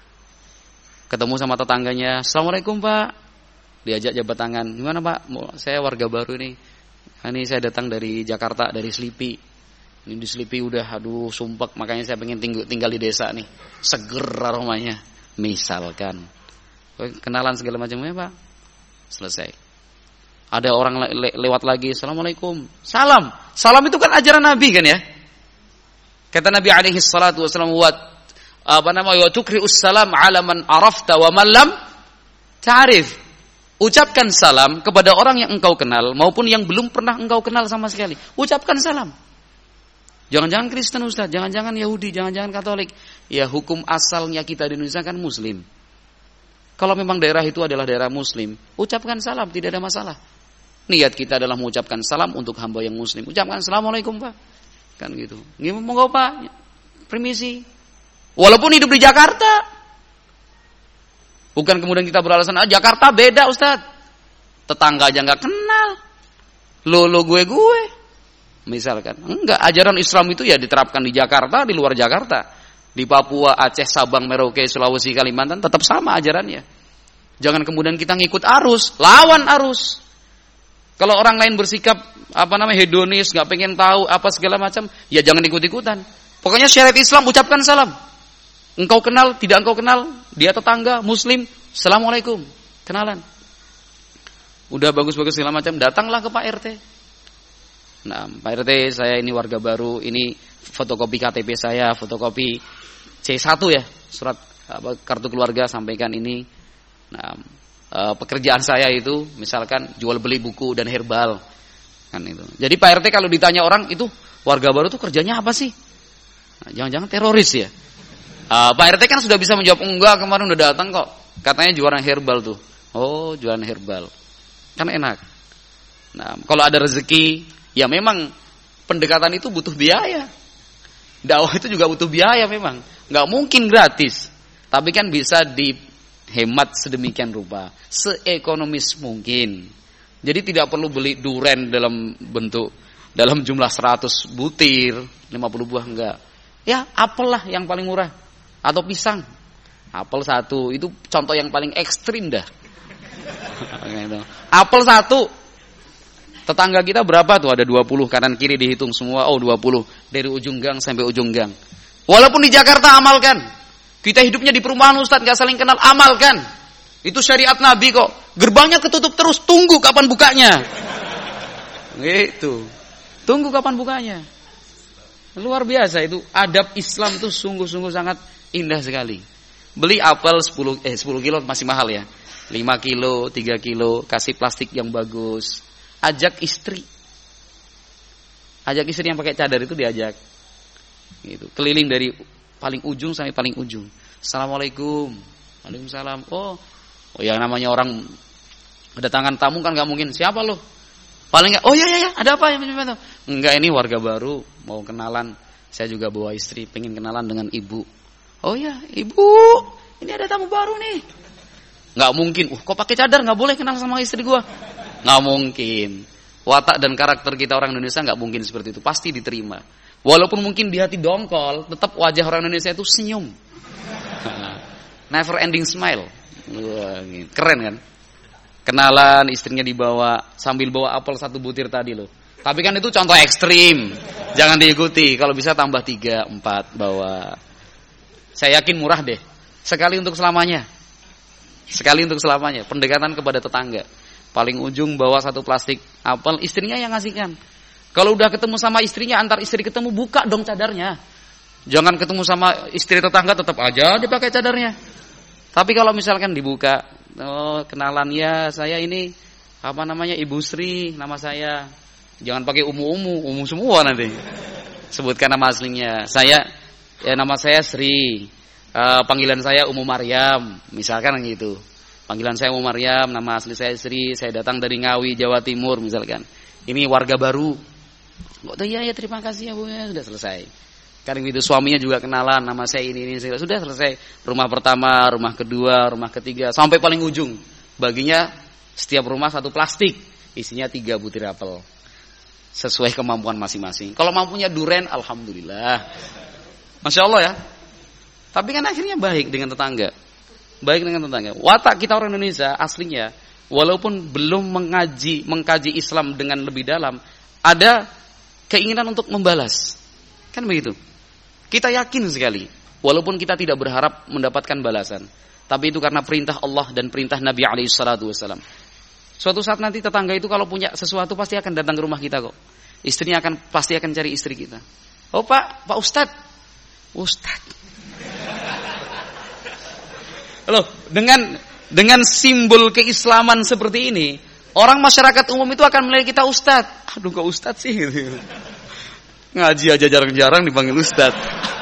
Ketemu sama tetangganya, "Assalamualaikum, Pak." Diajak jabat tangan. "Gimana, Pak? Saya warga baru ini. Ini saya datang dari Jakarta, dari Selipi. Ini di Selipi udah sumpek, makanya saya pengen tinggal di desa nih. Seger aromanya." Misalkan. Kenalan segala macamnya, Pak. Selesai. Ada orang lewat lagi, "Assalamualaikum." Salam. Salam itu kan ajaran Nabi kan ya? Kata Nabi alaihi salatu wasallam, wa tukri'us salam 'ala man arafta wa man lam ta'rif. Ucapkan salam kepada orang yang engkau kenal maupun yang belum pernah engkau kenal sama sekali. Ucapkan salam. Jangan-jangan Kristen Ustaz, jangan-jangan Yahudi, jangan-jangan Katolik. Ya, hukum asalnya kita di Indonesia kan Muslim. Kalau memang daerah itu adalah daerah Muslim, ucapkan salam, tidak ada masalah. Niat kita adalah mengucapkan salam untuk hamba yang Muslim. Ucapkan Assalamualaikum, Pak. Kan gitu. Monggo, Pak. Permisi. Walaupun hidup di Jakarta. Bukan kemudian kita beralasan, Jakarta beda, Ustaz. Tetangga aja nggak kenal. Lo gue. Misalkan, enggak, ajaran Islam itu ya diterapkan di Jakarta, di luar Jakarta, di Papua, Aceh, Sabang, Merauke, Sulawesi, Kalimantan, tetap sama ajarannya. Jangan kemudian kita ngikut arus, lawan arus. Kalau orang lain bersikap hedonis, nggak pengen tahu apa segala macam, ya jangan ikut-ikutan. Pokoknya syariat Islam ucapkan salam. Engkau kenal, tidak engkau kenal, dia tetangga, Muslim, Assalamualaikum, kenalan. Udah bagus-bagus segala macam, datanglah ke Pak RT. Nah, Pak RT, saya ini warga baru, ini fotokopi KTP saya, fotokopi C1 ya, surat kartu keluarga, sampaikan ini. Nah, pekerjaan saya itu misalkan jual beli buku dan herbal, kan itu. Jadi Pak RT kalau ditanya orang itu warga baru itu kerjanya apa sih? Nah, jangan-jangan teroris ya? Pak RT kan sudah bisa menjawab, enggak, kemarin udah datang kok, katanya jualan herbal tuh. Oh, jualan herbal, kan enak. Nah, kalau ada rezeki, ya memang pendekatan itu butuh biaya. Dakwah itu juga butuh biaya memang. Nggak mungkin gratis. Tapi kan bisa dihemat sedemikian rupa. Seekonomis mungkin. Jadi tidak perlu beli duren dalam jumlah 100 butir, 50 buah, enggak. Ya, apel lah yang paling murah. Atau pisang. Apel 1, itu contoh yang paling ekstrim dah. Apel 1. Tetangga kita berapa tuh? Ada 20, kanan kiri dihitung semua. Oh, 20 dari ujung gang sampai ujung gang. Walaupun di Jakarta amalkan. Kita hidupnya di perumahan Ustaz, gak saling kenal, amalkan. Itu syariat Nabi kok. Gerbangnya ketutup terus, tunggu kapan bukanya. Gitu. Tunggu kapan bukanya. Luar biasa itu. Adab Islam itu sungguh-sungguh sangat indah sekali. Beli apel 10 kilo masih mahal ya. 5 kilo, 3 kilo, kasih plastik yang bagus. Ajak istri. Ajak istri yang pakai cadar itu diajak. Gitu. Keliling dari paling ujung sampai paling ujung. Assalamualaikum. Waalaikumsalam. Oh ya, namanya orang kedatangan tamu kan nggak mungkin. Siapa lo? Paling nggak. Oh ya, ada apa ya? Enggak, ini warga baru, mau kenalan. Saya juga bawa istri, pengen kenalan dengan ibu. Oh ya, ibu. Ini ada tamu baru nih. Nggak mungkin. Kok pakai cadar? Nggak boleh kenal sama istri gua. Nggak mungkin. Watak dan karakter kita orang Indonesia nggak mungkin seperti itu. Pasti diterima. Walaupun mungkin di hati dongkol, tetap wajah orang Indonesia itu senyum. Never ending smile. Wah, keren kan? Kenalan, istrinya dibawa, sambil bawa apel 1 butir tadi loh. Tapi kan itu contoh ekstrim. Jangan diikuti. Kalau bisa tambah 3, 4 bawa. Saya yakin murah deh. Sekali untuk selamanya. Pendekatan kepada tetangga. Paling ujung bawa 1 plastik apel, istrinya yang ngasihkan. Kalau udah ketemu sama istrinya, antar istri ketemu, buka dong cadarnya. Jangan ketemu sama istri tetangga, tetap aja dipakai cadarnya. Tapi kalau misalkan dibuka, oh kenalan ya, saya ini Ibu Sri, nama saya. Jangan pakai umu semua nanti. Sebutkan nama aslinya. Nama saya Sri. Panggilan saya Umu Maryam, misalkan gitu. Panggilan saya Umu Maryam, nama asli saya Sri, saya datang dari Ngawi, Jawa Timur misalkan. Ini warga baru. Iya terima kasih ya Bu, ya sudah selesai. Kadang itu suaminya juga kenalan, nama saya ini sudah selesai. Rumah pertama, rumah kedua, rumah ketiga, sampai paling ujung. Baginya setiap rumah 1 plastik, isinya 3 butir apel. Sesuai kemampuan masing-masing. Kalau mampunya duren, alhamdulillah. Masya Allah ya. Tapi kan akhirnya baik dengan tetangga. Watak kita orang Indonesia aslinya, walaupun belum mengkaji Islam dengan lebih dalam, ada keinginan untuk membalas. Kan begitu. Kita yakin sekali, walaupun kita tidak berharap mendapatkan balasan, tapi itu karena perintah Allah dan perintah Nabi SAW. Suatu saat nanti tetangga itu kalau punya sesuatu pasti akan datang ke rumah kita kok. Istrinya pasti akan cari istri kita. Oh Pak Ustadz. Loh, dengan simbol keislaman seperti ini, orang masyarakat umum itu akan melihat kita Ustadz. Aduh kok Ustadz sih gitu. Ngaji aja jarang-jarang dipanggil Ustadz.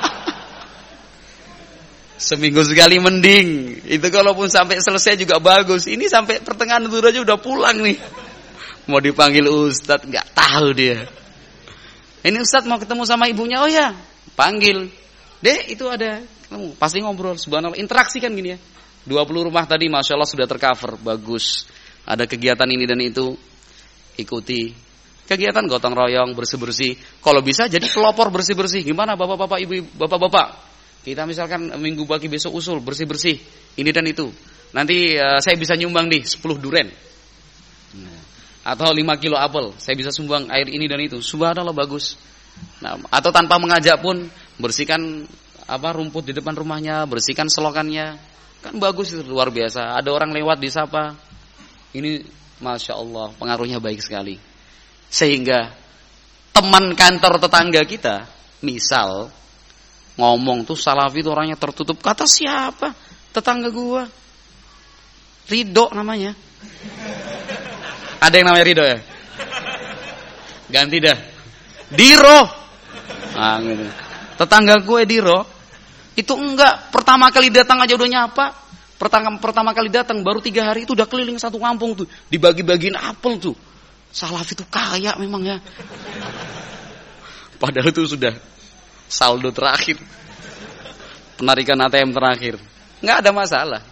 Seminggu sekali mending. Itu kalaupun sampai selesai juga bagus. Ini sampai pertengahan itu aja udah pulang nih. Mau dipanggil Ustadz, gak tahu dia. Ini Ustadz mau ketemu sama ibunya. Oh ya, panggil. Dek, itu ada. Pasti ngobrol, subhanallah. Interaksi kan gini ya. 20 rumah tadi Masya Allah sudah tercover. Bagus. Ada kegiatan ini dan itu. Ikuti. Kegiatan gotong royong, bersih-bersih. Kalau bisa jadi pelopor bersih-bersih. Gimana bapak-bapak, ibu-ibu, bapak-bapak? Kita misalkan minggu pagi besok usul bersih-bersih. Ini dan itu. Nanti saya bisa nyumbang nih 10 duren. Atau 5 kilo apel. Saya bisa sumbang air ini dan itu. Subhanallah bagus. Nah, atau tanpa mengajak pun bersihkan rumput di depan rumahnya, bersihkan selokannya. Kan bagus itu, luar biasa. Ada orang lewat disapa. Ini Masya Allah pengaruhnya baik sekali. Sehingga teman kantor tetangga kita, misal ngomong tuh Salafi itu orangnya tertutup. Kata siapa? Tetangga gua. Ridho namanya. Ada yang namanya Ridho ya? Ganti dah. Diro. Nah, gitu. Tetangga gue Diro itu enggak, pertama kali datang aja udah nyapa. Pertama kali datang baru 3 hari itu udah keliling satu kampung tuh, dibagi-bagiin apel tuh. Salafi itu kaya memang ya. Padahal itu sudah saldo terakhir, penarikan ATM terakhir. Enggak ada masalah.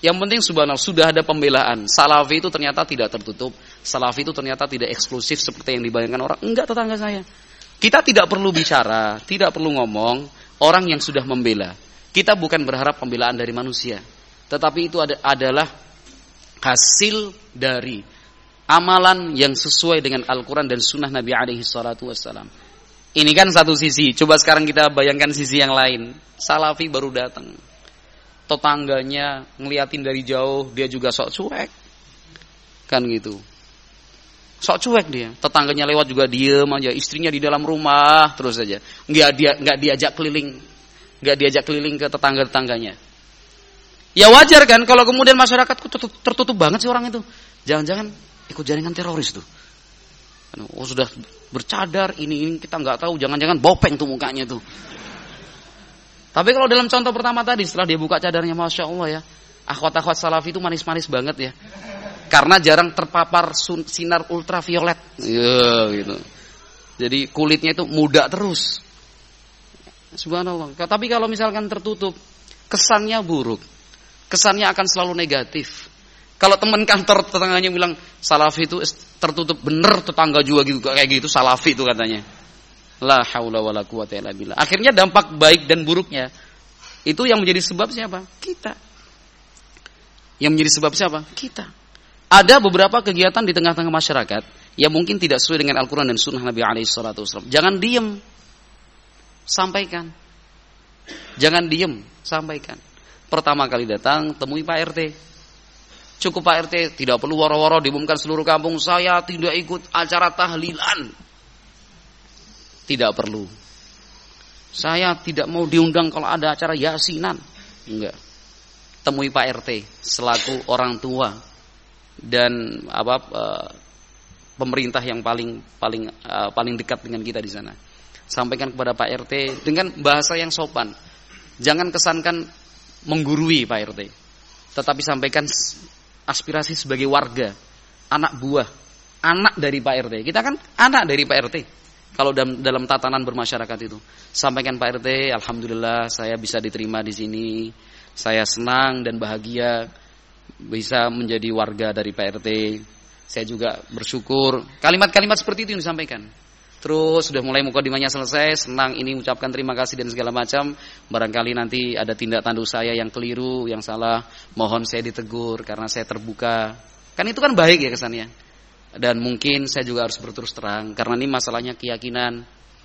Yang penting subhanallah sudah ada pembelaan. Salafi itu ternyata tidak tertutup. Salafi itu ternyata tidak eksklusif seperti yang dibayangkan orang. Enggak, tetangga saya. Kita tidak perlu bicara, tidak perlu ngomong orang yang sudah membela. Kita bukan berharap pembelaan dari manusia, tetapi itu adalah hasil dari amalan yang sesuai dengan Al-Quran dan Sunnah Nabi alaihi salatu wassalam. Ini kan satu sisi. Coba sekarang kita bayangkan sisi yang lain. Salafi baru datang, tetangganya ngeliatin dari jauh, dia juga sok cuek, kan gitu. Sok cuek dia. Tetangganya lewat juga diem aja, istrinya di dalam rumah terus aja. Nggak diajak keliling ke tetangga-tetangganya. Ya wajar kan kalau kemudian masyarakat tertutup banget sih orang itu. Jangan-jangan ikut jaringan teroris tuh. Oh sudah bercadar ini kita nggak tahu, jangan-jangan bopeng tuh mukanya tuh. Tapi kalau dalam contoh pertama tadi, setelah dia buka cadarnya, Masya Allah ya, akhwat-akhwat salafi itu manis-manis banget ya. Karena jarang terpapar sinar ultraviolet. Ya, gitu. Jadi kulitnya itu muda terus. Subhanallah. Tapi kalau misalkan tertutup, kesannya buruk. Kesannya akan selalu negatif. Kalau teman kantor tetangganya bilang, salafi itu tertutup, bener tetangga juga gitu, kayak gitu, salafi itu katanya. La haula wala quwata illa billah. Akhirnya dampak baik dan buruknya itu yang menjadi sebab siapa? Kita. Yang menjadi sebab siapa? Kita. Ada beberapa kegiatan di tengah-tengah masyarakat yang mungkin tidak sesuai dengan Al-Quran dan Sunnah Nabi alaihi salatu wasallam. Jangan diem, sampaikan. Jangan diem, sampaikan. Pertama kali datang, temui Pak RT. Cukup Pak RT, tidak perlu woro-woro diumumkan seluruh kampung, saya tidak ikut acara tahlilan. Tidak perlu. Saya tidak mau diundang kalau ada acara yasinan. Enggak. Temui Pak RT selaku orang tua dan pemerintah yang paling dekat dengan kita di sana. Sampaikan kepada Pak RT dengan bahasa yang sopan. Jangan kesankan menggurui Pak RT. Tetapi sampaikan aspirasi sebagai warga, anak buah, anak dari Pak RT. Kita kan anak dari Pak RT. Kalau dalam tatanan bermasyarakat itu, sampaikan Pak RT, alhamdulillah saya bisa diterima di sini. Saya senang dan bahagia bisa menjadi warga dari Pak RT. Saya juga bersyukur. Kalimat-kalimat seperti itu yang disampaikan. Terus sudah mulai mukadimahnya selesai, senang ini ucapkan terima kasih dan segala macam. Barangkali nanti ada tindak tanduk saya yang keliru, yang salah, mohon saya ditegur karena saya terbuka. Kan itu kan baik ya kesannya. Dan mungkin saya juga harus berterus terang karena ini masalahnya keyakinan.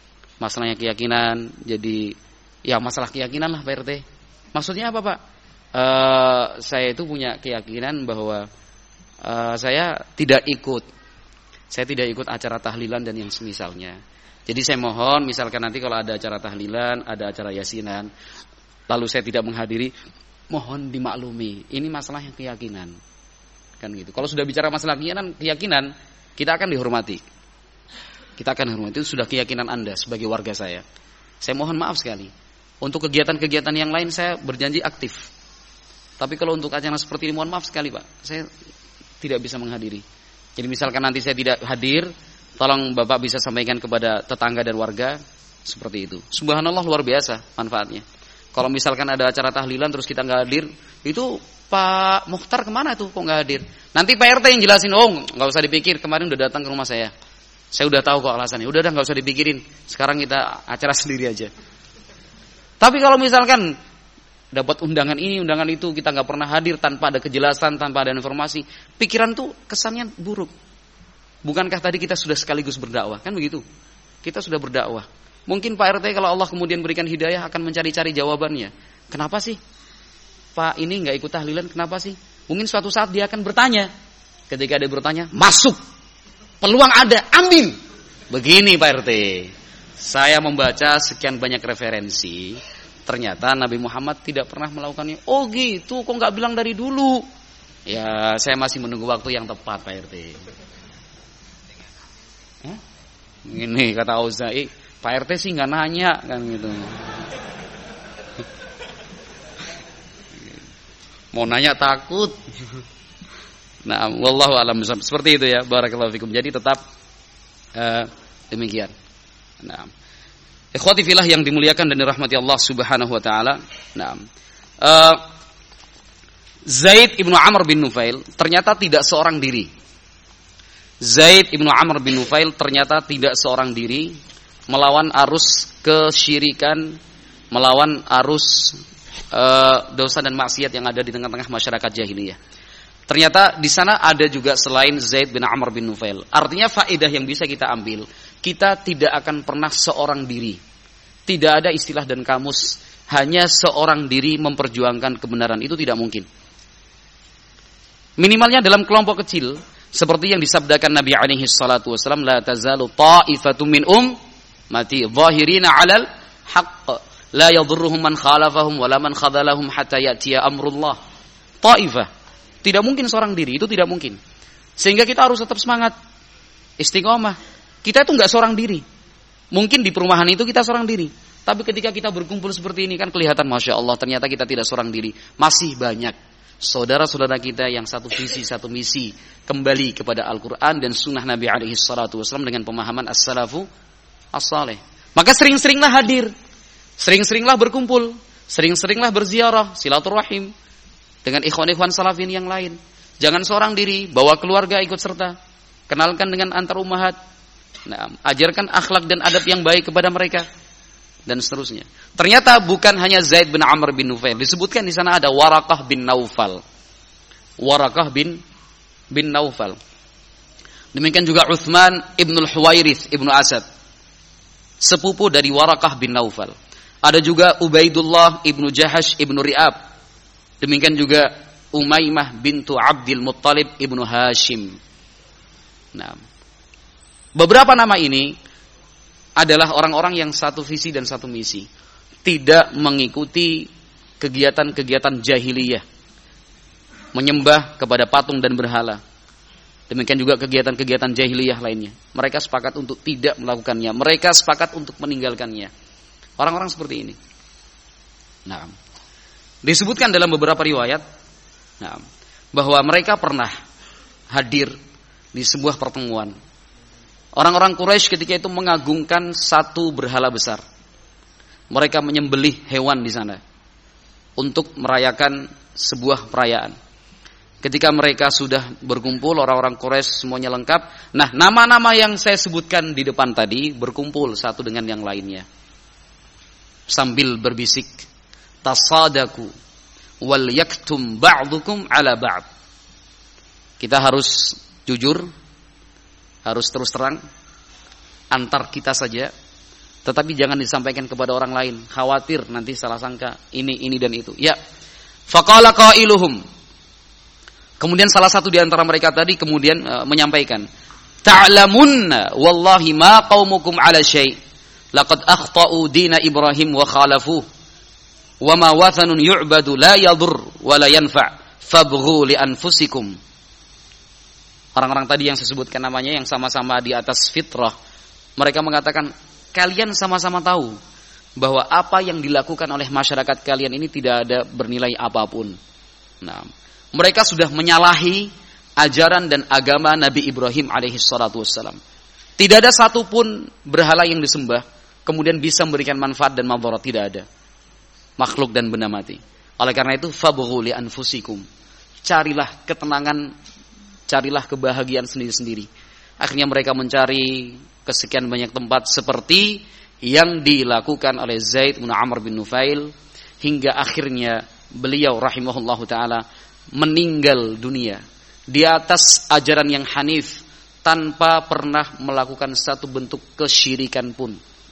Jadi ya masalah keyakinan lah Pak RT. Maksudnya apa Pak? Saya itu punya keyakinan bahwa saya tidak ikut acara tahlilan dan yang semisalnya. Jadi saya mohon misalkan nanti kalau ada acara tahlilan, ada acara yasinan, lalu saya tidak menghadiri, mohon dimaklumi. Ini masalah yang keyakinan. Kan gitu. Kalau sudah bicara masalah keyakinan, kita akan dihormati. Itu sudah keyakinan Anda sebagai warga saya. Saya mohon maaf sekali. Untuk kegiatan-kegiatan yang lain saya berjanji aktif. Tapi kalau untuk acara seperti ini mohon maaf sekali Pak, saya tidak bisa menghadiri. Jadi misalkan nanti saya tidak hadir, tolong Bapak bisa sampaikan kepada tetangga dan warga seperti itu. Subhanallah luar biasa manfaatnya. Kalau misalkan ada acara tahlilan terus kita nggak hadir, itu Pak Mukhtar kemana tuh kok nggak hadir? Nanti Pak RT yang jelasin, nggak usah dipikir, kemarin udah datang ke rumah saya udah tahu kok alasannya. Udah nggak usah dipikirin, sekarang kita acara sendiri aja. Tapi kalau misalkan dapat undangan ini, undangan itu, kita nggak pernah hadir tanpa ada kejelasan, tanpa ada informasi, pikiran tuh kesannya buruk. Bukankah tadi kita sudah sekaligus berdakwah, kan begitu? Kita sudah berdakwah. Mungkin Pak RT kalau Allah kemudian berikan hidayah akan mencari-cari jawabannya. Kenapa sih Pak ini nggak ikut tahlilan? Kenapa sih? Mungkin suatu saat dia akan bertanya. Ketika dia bertanya, masuk. Peluang ada, ambil. Begini Pak RT. Saya membaca sekian banyak referensi. Ternyata Nabi Muhammad tidak pernah melakukannya. Oh gitu, kok nggak bilang dari dulu? Ya, saya masih menunggu waktu yang tepat Pak RT. Ini kata Auza'i, Pak RT sih nggak nanya kan gitu. Mau nanya takut. Nah, wallahu a'lam bishawab. Seperti itu ya, barakallahu fikum. Jadi tetap demikian. Nah, ikhwati fillah yang dimuliakan dan dirahmati Allah Subhanahu wa taala. Nah, Zaid ibnu Amr bin Nufail ternyata tidak seorang diri. Zaid ibnu Amr bin Nufail ternyata tidak seorang diri melawan arus kesyirikan, melawan arus dosa dan maksiat yang ada di tengah-tengah masyarakat jahiliyah. Ternyata di sana ada juga selain Zaid bin Amr bin Nufail. Artinya faedah yang bisa kita ambil, kita tidak akan pernah seorang diri. Tidak ada istilah dan kamus hanya seorang diri memperjuangkan kebenaran, itu tidak mungkin. Minimalnya dalam kelompok kecil, seperti yang disabdakan Nabi alaihi salatu wasallam, la tazalu ta'ifatum min ummati zahirina 'alal haqq la yadhurruhum man khalafahum wala man khadalahum hatta ya'tiya amrullah. Ta'ifah, tidak mungkin seorang diri, itu tidak mungkin. Sehingga kita harus tetap semangat, istiqomah. Kita itu enggak seorang diri. Mungkin di perumahan itu kita seorang diri, tapi ketika kita berkumpul seperti ini kan kelihatan, Masya Allah, ternyata kita tidak seorang diri. Masih banyak saudara-saudara kita yang satu visi, satu misi, kembali kepada Al-Quran dan sunnah Nabi alaihi salatu wasallam dengan pemahaman as-salafu as-saleh. Maka sering-seringlah hadir, sering-seringlah berkumpul, sering-seringlah berziarah, silaturahim dengan ikhwan-ikhwan salafin yang lain. Jangan seorang diri, bawa keluarga ikut serta. Kenalkan dengan antar ummahat. Nah, ajarkan akhlak dan adab yang baik kepada mereka dan seterusnya. Ternyata bukan hanya Zaid bin Amr bin Nufail. Disebutkan di sana ada Warakah bin Naufal. Warakah bin Naufal. Demikian juga Uthman ibnul Huwairith ibnu Asad, sepupu dari Warakah bin Naufal. Ada juga Ubaidullah ibnu Jahash ibnu Ri'ab. Demikian juga Umaymah bintu Abdul Muttalib ibnu Hashim. Nah, beberapa nama ini adalah orang-orang yang satu visi dan satu misi, tidak mengikuti kegiatan-kegiatan jahiliyah, menyembah kepada patung dan berhala. Demikian juga kegiatan-kegiatan jahiliyah lainnya. Mereka sepakat untuk tidak melakukannya. Mereka sepakat untuk meninggalkannya. Orang-orang seperti ini. Nah, disebutkan dalam beberapa riwayat, bahwa mereka pernah hadir di sebuah pertemuan. Orang-orang Quraisy ketika itu mengagungkan satu berhala besar. Mereka menyembelih hewan di sana untuk merayakan sebuah perayaan. Ketika mereka sudah berkumpul, orang-orang Quraisy semuanya lengkap. Nah, nama-nama yang saya sebutkan di depan tadi berkumpul satu dengan yang lainnya. Sambil berbisik, tasadaku wal yaktum ba'dukum ala ba'd. Kita harus jujur, harus terus terang antar kita saja, tetapi jangan disampaikan kepada orang lain, khawatir nanti salah sangka ini dan itu. Ya, faqala qailuhum. Kemudian salah satu di antara mereka tadi kemudian menyampaikan, ta'lamunna wallahi ma qaumukum ala syai', laqad akhta'u dina Ibrahim wa khalafuhu. Wa ma wathanun yu'badu la yadur wa la yanfa' fabghu li anfusikum. Orang-orang tadi yang saya sebutkan namanya, yang sama-sama di atas fitrah, mereka mengatakan, kalian sama-sama tahu bahwa apa yang dilakukan oleh masyarakat kalian ini tidak ada bernilai apapun. Nah, mereka sudah menyalahi ajaran dan agama Nabi Ibrahim alaihi salatu wassalam. Tidak ada satupun berhala yang disembah kemudian bisa memberikan manfaat dan madarat, tidak ada. Makhluk dan benda mati. Oleh karena itu, fabghu li anfusikum. Carilah ketenangan, carilah kebahagiaan sendiri-sendiri. Akhirnya mereka mencari kesekian banyak tempat seperti yang dilakukan oleh Zaid bin Amr bin Nufail, hingga akhirnya beliau rahimahullahu taala meninggal dunia di atas ajaran yang hanif, tanpa pernah melakukan satu bentuk kesyirikan pun.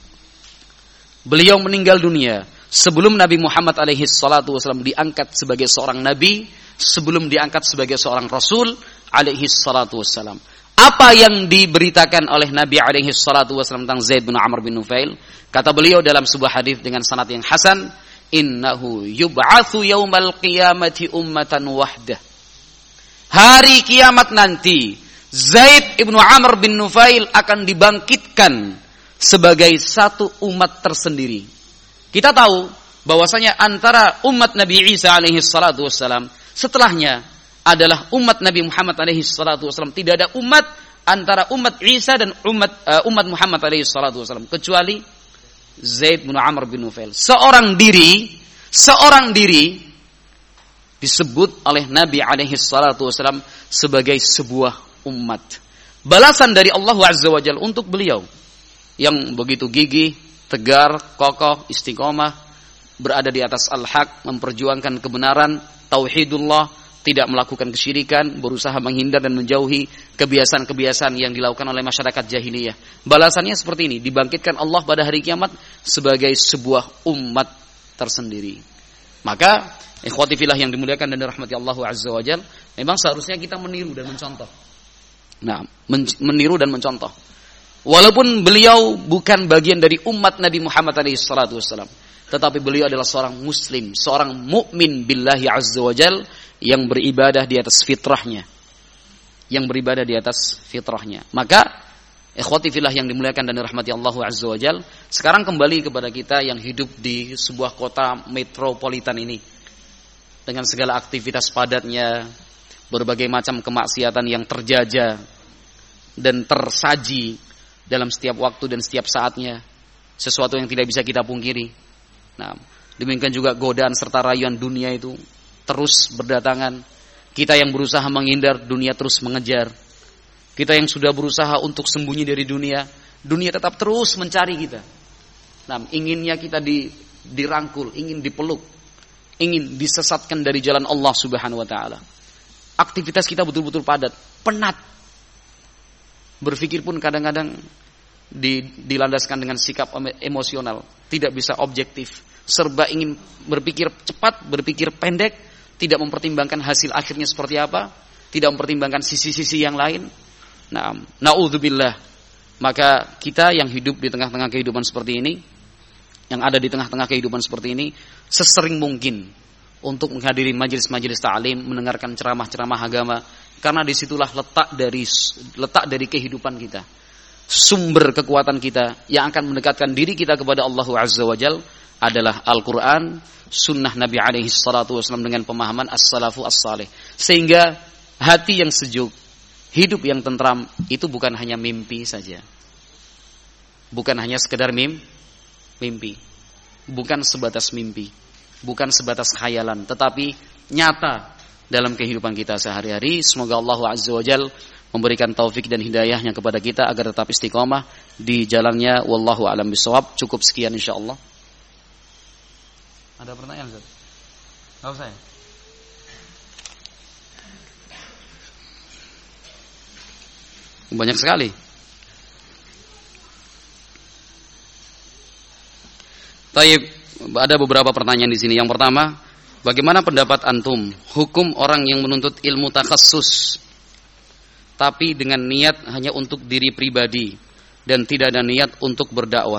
Beliau meninggal dunia sebelum Nabi Muhammad alaihi salatu wasallam diangkat sebagai seorang nabi, sebelum diangkat sebagai seorang rasul alaihi salatu wasallam. Apa yang diberitakan oleh Nabi alaihi salatu wasallam tentang Zaid bin Amr bin Nufail? Kata beliau dalam sebuah hadis dengan sanad yang hasan, innahu yub'atsu yaumal qiyamati ummatan wahdah. Hari kiamat nanti Zaid ibnu Amr bin Nufail akan dibangkitkan sebagai satu umat tersendiri. Kita tahu bahwasanya antara umat Nabi Isa alaihi salatu wassalam setelahnya adalah umat Nabi Muhammad alaihi salatu wassalam. Tidak ada umat antara umat Isa dan umat Muhammad alaihi salatu wassalam kecuali Zaid bin Amr bin Nufail. Seorang diri disebut oleh Nabi alaihi salatu wasallam sebagai sebuah umat. Balasan dari Allah Azza wa Jalla untuk beliau yang begitu gigih, tegar, kokoh, istiqomah, berada di atas al-haq, memperjuangkan kebenaran, tauhidullah, tidak melakukan kesyirikan, berusaha menghindar dan menjauhi kebiasaan-kebiasaan yang dilakukan oleh masyarakat jahiliyah. Balasannya seperti ini, dibangkitkan Allah pada hari kiamat sebagai sebuah umat tersendiri. Maka, ikhwati fillah yang dimuliakan dan dirahmati Allah Azza wa Jalla, memang seharusnya kita meniru dan mencontoh. Nah, meniru dan mencontoh. Walaupun beliau bukan bagian dari umat Nabi Muhammad SAW, tetapi beliau adalah seorang muslim, seorang mukmin billahi azza wa jal, yang beribadah di atas fitrahnya. Maka, ikhwati fillah yang dimuliakan dan dirahmati Allah azza wa jal, sekarang kembali kepada kita yang hidup di sebuah kota metropolitan ini, dengan segala aktivitas padatnya, berbagai macam kemaksiatan yang terjajah dan tersaji dalam setiap waktu dan setiap saatnya, sesuatu yang tidak bisa kita pungkiri. Nah, demikian juga godaan serta rayuan dunia itu terus berdatangan. Kita yang berusaha menghindar, dunia terus mengejar. Kita yang sudah berusaha untuk sembunyi dari dunia, dunia tetap terus mencari kita. Nah, inginnya kita dirangkul, ingin dipeluk, ingin disesatkan dari jalan Allah Subhanahu wa taala. Aktivitas kita betul-betul padat, penat. Berpikir pun kadang-kadang dilandaskan dengan sikap emosional, tidak bisa objektif, serba ingin berpikir cepat, berpikir pendek, tidak mempertimbangkan hasil akhirnya seperti apa, tidak mempertimbangkan sisi-sisi yang lain. Nah, naudzubillah. Maka kita yang hidup di tengah-tengah kehidupan seperti ini, yang ada di tengah-tengah kehidupan seperti ini, sesering mungkin untuk menghadiri majelis-majelis ta'lim, mendengarkan ceramah-ceramah agama, karena disitulah letak dari kehidupan kita, sumber kekuatan kita yang akan mendekatkan diri kita kepada Allah Azza wa Jal adalah Al-Quran, sunnah Nabi alaihi salatu wasallam dengan pemahaman as-salafu as-salih. Sehingga hati yang sejuk, hidup yang tentram itu bukan hanya mimpi saja, bukan hanya sekedar mimpi, bukan sebatas mimpi, bukan sebatas khayalan, tetapi nyata dalam kehidupan kita sehari-hari. Semoga Allah Azza wa Jal memberikan taufik dan hidayahnya kepada kita agar tetap istiqomah di jalannya. Wallahu a'lam bishawab. Cukup sekian insyaallah. Ada pertanyaan, Ustaz? Enggak usah ya? Banyak sekali. Taib, ada beberapa pertanyaan di sini. Yang pertama, bagaimana pendapat antum hukum orang yang menuntut ilmu takhassus tapi dengan niat hanya untuk diri pribadi dan tidak ada niat untuk berdakwah?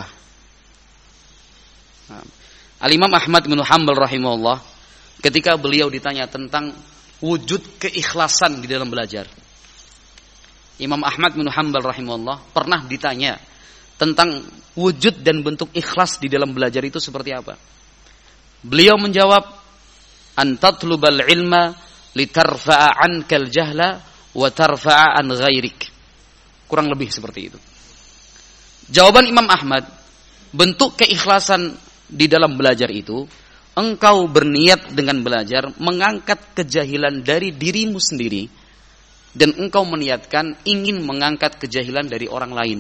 Nah, Al-Imam Ahmad bin Hanbal rahimahullah, ketika beliau ditanya tentang wujud keikhlasan di dalam belajar, Imam Ahmad bin Hanbal rahimahullah pernah ditanya tentang wujud dan bentuk ikhlas di dalam belajar itu seperti apa. Beliau menjawab, antatlubal ilma litarfa'a ankal jahla wa tarfa'a an ghairik. Kurang lebih seperti itu. Jawaban Imam Ahmad, bentuk keikhlasan di dalam belajar itu, engkau berniat dengan belajar mengangkat kejahilan dari dirimu sendiri, dan engkau meniatkan ingin mengangkat kejahilan dari orang lain.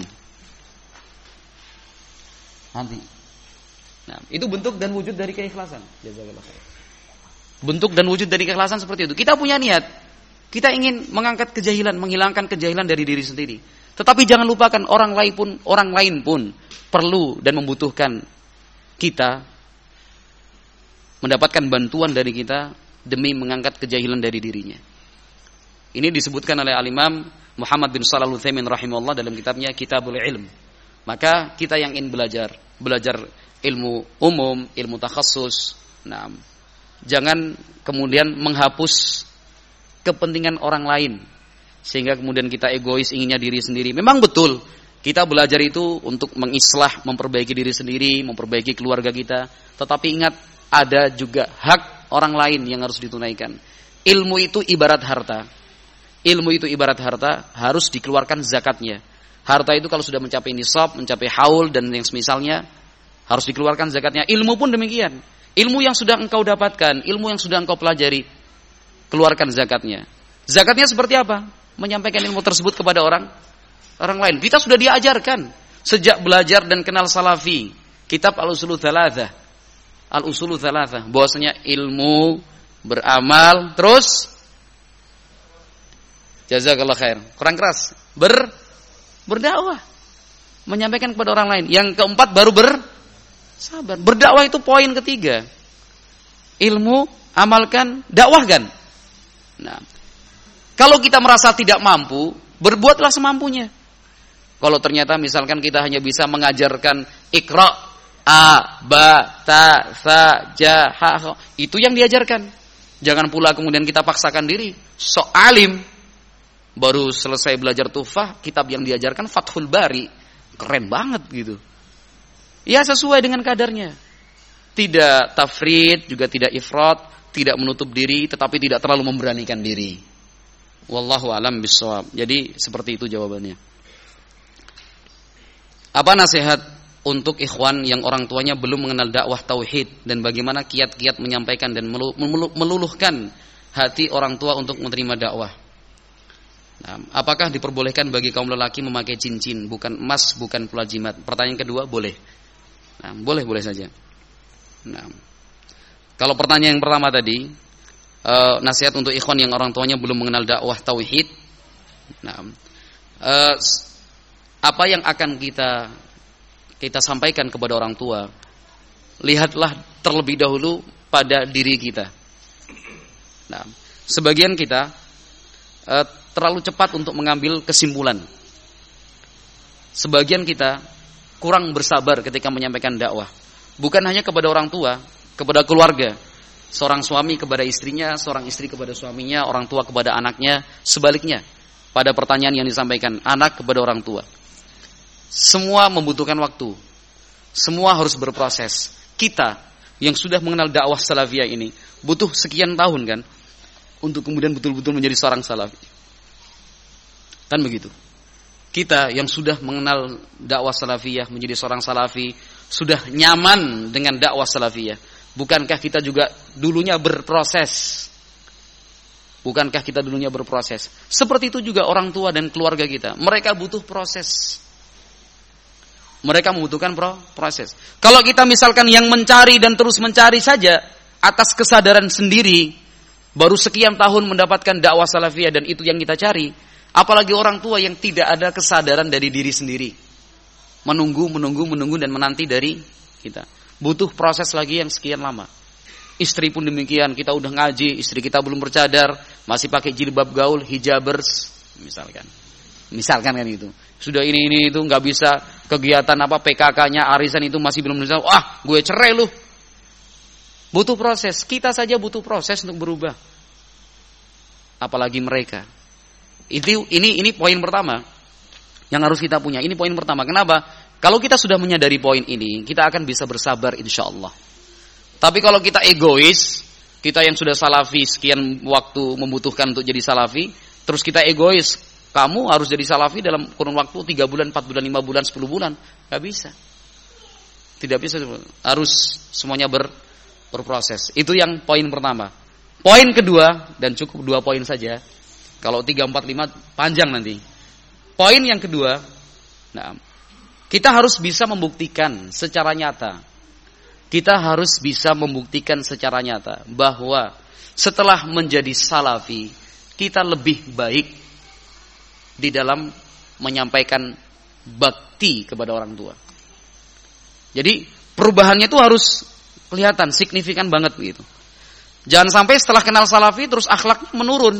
Nanti. Nah, itu bentuk dan wujud dari keikhlasan. Jazakallah khair. Bentuk dan wujud dari keikhlasan seperti itu. Kita punya niat, kita ingin mengangkat kejahilan, menghilangkan kejahilan dari diri sendiri. Tetapi jangan lupakan orang lain pun perlu dan membutuhkan kita mendapatkan bantuan dari kita demi mengangkat kejahilan dari dirinya. Ini disebutkan oleh Al-Imam Muhammad bin Shalih Al-Utsaimin rahimahullah dalam kitabnya Kitabul Ilm. Maka kita yang ingin belajar ilmu umum, ilmu takhassus, nah, jangan kemudian menghapus kepentingan orang lain sehingga kemudian kita egois, inginnya diri sendiri. Memang betul kita belajar itu untuk mengislah, memperbaiki diri sendiri, memperbaiki keluarga kita. Tetapi ingat, ada juga hak orang lain yang harus ditunaikan. Ilmu itu ibarat harta. Ilmu itu ibarat harta, harus dikeluarkan zakatnya. Harta itu kalau sudah mencapai nisab, mencapai haul dan yang semisalnya, harus dikeluarkan zakatnya. Ilmu pun demikian. Ilmu yang sudah engkau dapatkan, ilmu yang sudah engkau pelajari, keluarkan zakatnya. Zakatnya seperti apa? Menyampaikan ilmu tersebut kepada orang lain. Kita sudah diajarkan sejak belajar dan kenal salafi, kitab Al-Usulul Tsalatsah. Al-Usulul Tsalatsah, bahwasanya ilmu, beramal, terus jazakallah khair. Kurang keras. Berdakwah. Menyampaikan kepada orang lain. Yang keempat baru bersabar. Berdakwah itu poin ketiga. Ilmu, amalkan, dakwahkan. Nah, kalau kita merasa tidak mampu, berbuatlah semampunya. Kalau ternyata misalkan kita hanya bisa mengajarkan Iqra, A, Ba, Ta, Sa, Ja, Ha, itu yang diajarkan. Jangan pula kemudian kita paksakan diri. Sok alim, baru selesai belajar Tuhfah, kitab yang diajarkan Fathul Bari. Keren banget gitu. Ya sesuai dengan kadarnya. Tidak tafrid, juga tidak ifrat, tidak menutup diri, tetapi tidak terlalu memberanikan diri. Wallahu a'lam bishawab. Jadi seperti itu jawabannya. Apa nasihat untuk ikhwan yang orang tuanya belum mengenal dakwah tauhid, dan bagaimana kiat-kiat menyampaikan dan meluluhkan hati orang tua untuk menerima dakwah? Nah, apakah diperbolehkan bagi kaum lelaki memakai cincin, bukan emas, bukan pula jimat? Pertanyaan kedua, boleh. Nah, boleh saja. Nah, kalau pertanyaan yang pertama tadi, nasihat untuk ikhwan yang orang tuanya belum mengenal dakwah tauhid. Nah, apa yang akan kita sampaikan kepada orang tua? Lihatlah terlebih dahulu pada diri kita. Nah, sebagian kita terlalu cepat untuk mengambil kesimpulan. Sebagian kita kurang bersabar ketika menyampaikan dakwah. Bukan hanya kepada orang tua, kepada keluarga. Seorang suami kepada istrinya, seorang istri kepada suaminya, orang tua kepada anaknya, sebaliknya. Pada pertanyaan yang disampaikan, anak kepada orang tua. Semua membutuhkan waktu. Semua harus berproses. Kita yang sudah mengenal dakwah salafiyah ini butuh sekian tahun kan untuk kemudian betul-betul menjadi seorang salafi. Kan begitu. Kita yang sudah mengenal dakwah salafiyah menjadi seorang salafi, sudah nyaman dengan dakwah salafiyah. Bukankah kita juga dulunya berproses? Bukankah kita dulunya berproses? Seperti itu juga orang tua dan keluarga kita. Mereka butuh proses. Mereka membutuhkan proses. Kalau kita misalkan yang mencari dan terus mencari saja atas kesadaran sendiri, baru sekian tahun mendapatkan dakwah salafiyah dan itu yang kita cari, apalagi orang tua yang tidak ada kesadaran dari diri sendiri. Menunggu dan menanti dari kita. Butuh proses lagi yang sekian lama. Istri pun demikian, kita udah ngaji, istri kita belum bercadar, masih pakai jilbab gaul, hijabers, misalkan kan itu. Sudah ini itu nggak bisa kegiatan apa PKK-nya, arisan itu masih belum bisa. Wah, gue cerai lu. Butuh proses. Kita saja butuh proses untuk berubah. Apalagi mereka. Ini poin pertama yang harus kita punya. Ini poin pertama. Kenapa? Kalau kita sudah menyadari poin ini, kita akan bisa bersabar insyaallah. Tapi kalau kita egois, kita yang sudah salafi sekian waktu membutuhkan untuk jadi salafi, terus kita egois, kamu harus jadi salafi dalam kurun waktu 3 bulan, 4 bulan, 5 bulan, 10 bulan. Gak bisa. Tidak bisa. Harus semuanya berproses. Itu yang poin pertama. Poin kedua, dan cukup 2 poin saja. Kalau 3, 4, 5 panjang nanti. Poin yang kedua, kita harus bisa membuktikan secara nyata. Kita harus bisa membuktikan secara nyata bahwa setelah menjadi salafi, kita lebih baik di dalam menyampaikan bakti kepada orang tua. Jadi perubahannya itu harus kelihatan, signifikan banget begitu. Jangan sampai setelah kenal salafi terus akhlaknya menurun.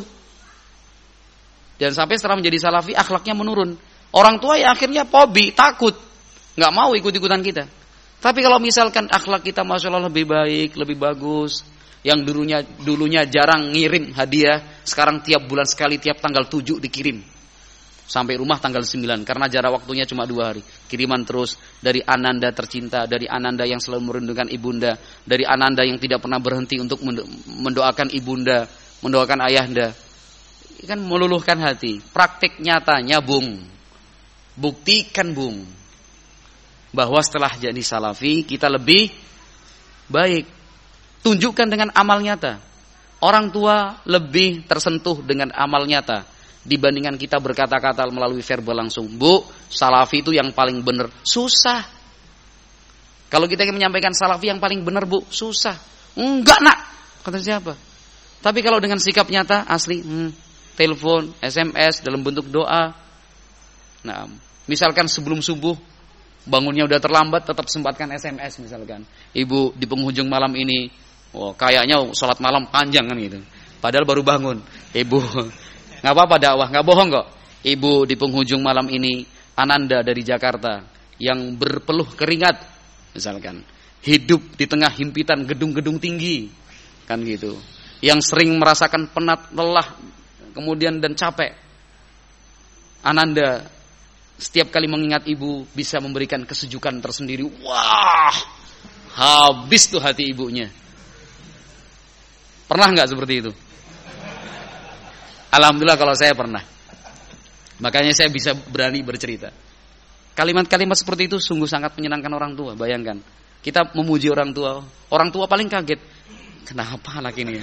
Jangan sampai setelah menjadi salafi akhlaknya menurun. Orang tua ya akhirnya pobi, takut, nggak mau ikut-ikutan kita. Tapi kalau misalkan akhlak kita masya Allah lebih baik, lebih bagus, yang dulunya jarang ngirim hadiah, sekarang tiap bulan sekali, tiap tanggal 7 dikirim. Sampai rumah tanggal 9, karena jarak waktunya cuma 2 hari. Kiriman terus dari Ananda tercinta, dari Ananda yang selalu merindukan ibunda, dari Ananda yang tidak pernah berhenti untuk mendoakan ibunda, mendoakan ayahanda. Kan meluluhkan hati. Praktik nyatanya bung, buktikan bung, bahwa setelah jadi salafi kita lebih baik. Tunjukkan dengan amal nyata. Orang tua lebih tersentuh dengan amal nyata dibandingkan kita berkata-kata melalui verbal langsung. Bu, salafi itu yang paling benar. Susah. Kalau kita ingin menyampaikan salafi yang paling benar, Bu, susah. Enggak, Nak. Kata siapa? Tapi kalau dengan sikap nyata, asli, telepon, SMS dalam bentuk doa. Nah, misalkan sebelum subuh, bangunnya udah terlambat, tetap sempatkan SMS misalkan. Ibu, di penghujung malam ini, kayaknya sholat malam panjang kan gitu. Padahal baru bangun. Ibu, nggak apa-apa dakwah, nggak bohong kok. Ibu, di penghujung malam ini, Ananda dari Jakarta yang berpeluh keringat, misalkan, hidup di tengah himpitan gedung-gedung tinggi, kan gitu. Yang sering merasakan penat, lelah, kemudian dan capek. Ananda setiap kali mengingat ibu bisa memberikan kesejukan tersendiri. Wah, habis tuh hati ibunya. Pernah nggak seperti itu? Alhamdulillah kalau saya pernah. Makanya saya bisa berani bercerita. Kalimat-kalimat seperti itu sungguh sangat menyenangkan orang tua. Bayangkan, kita memuji orang tua paling kaget. Kenapa anak ini?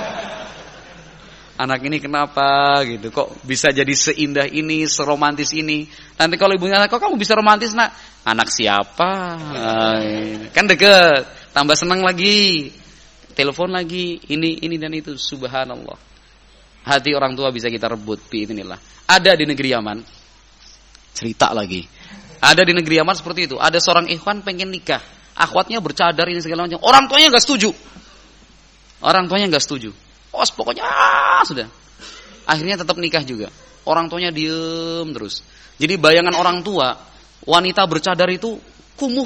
Anak ini kenapa gitu? Kok bisa jadi seindah ini, seromantis ini? Nanti kalau ibunya, kok kamu bisa romantis, Nak? Anak siapa? Kan deket, tambah senang lagi. Telepon lagi, ini dan itu. Subhanallah. Hati orang tua bisa kita rebut, biidznillah. Ada di negeri Yaman. Cerita lagi. Ada di negeri Yaman seperti itu. Ada seorang ikhwan pengen nikah. Akhwatnya bercadar ini segala macam. Orang tuanya enggak setuju. Pokoknya sudah. Akhirnya tetap nikah juga. Orang tuanya diem terus. Jadi bayangan orang tua, wanita bercadar itu kumuh.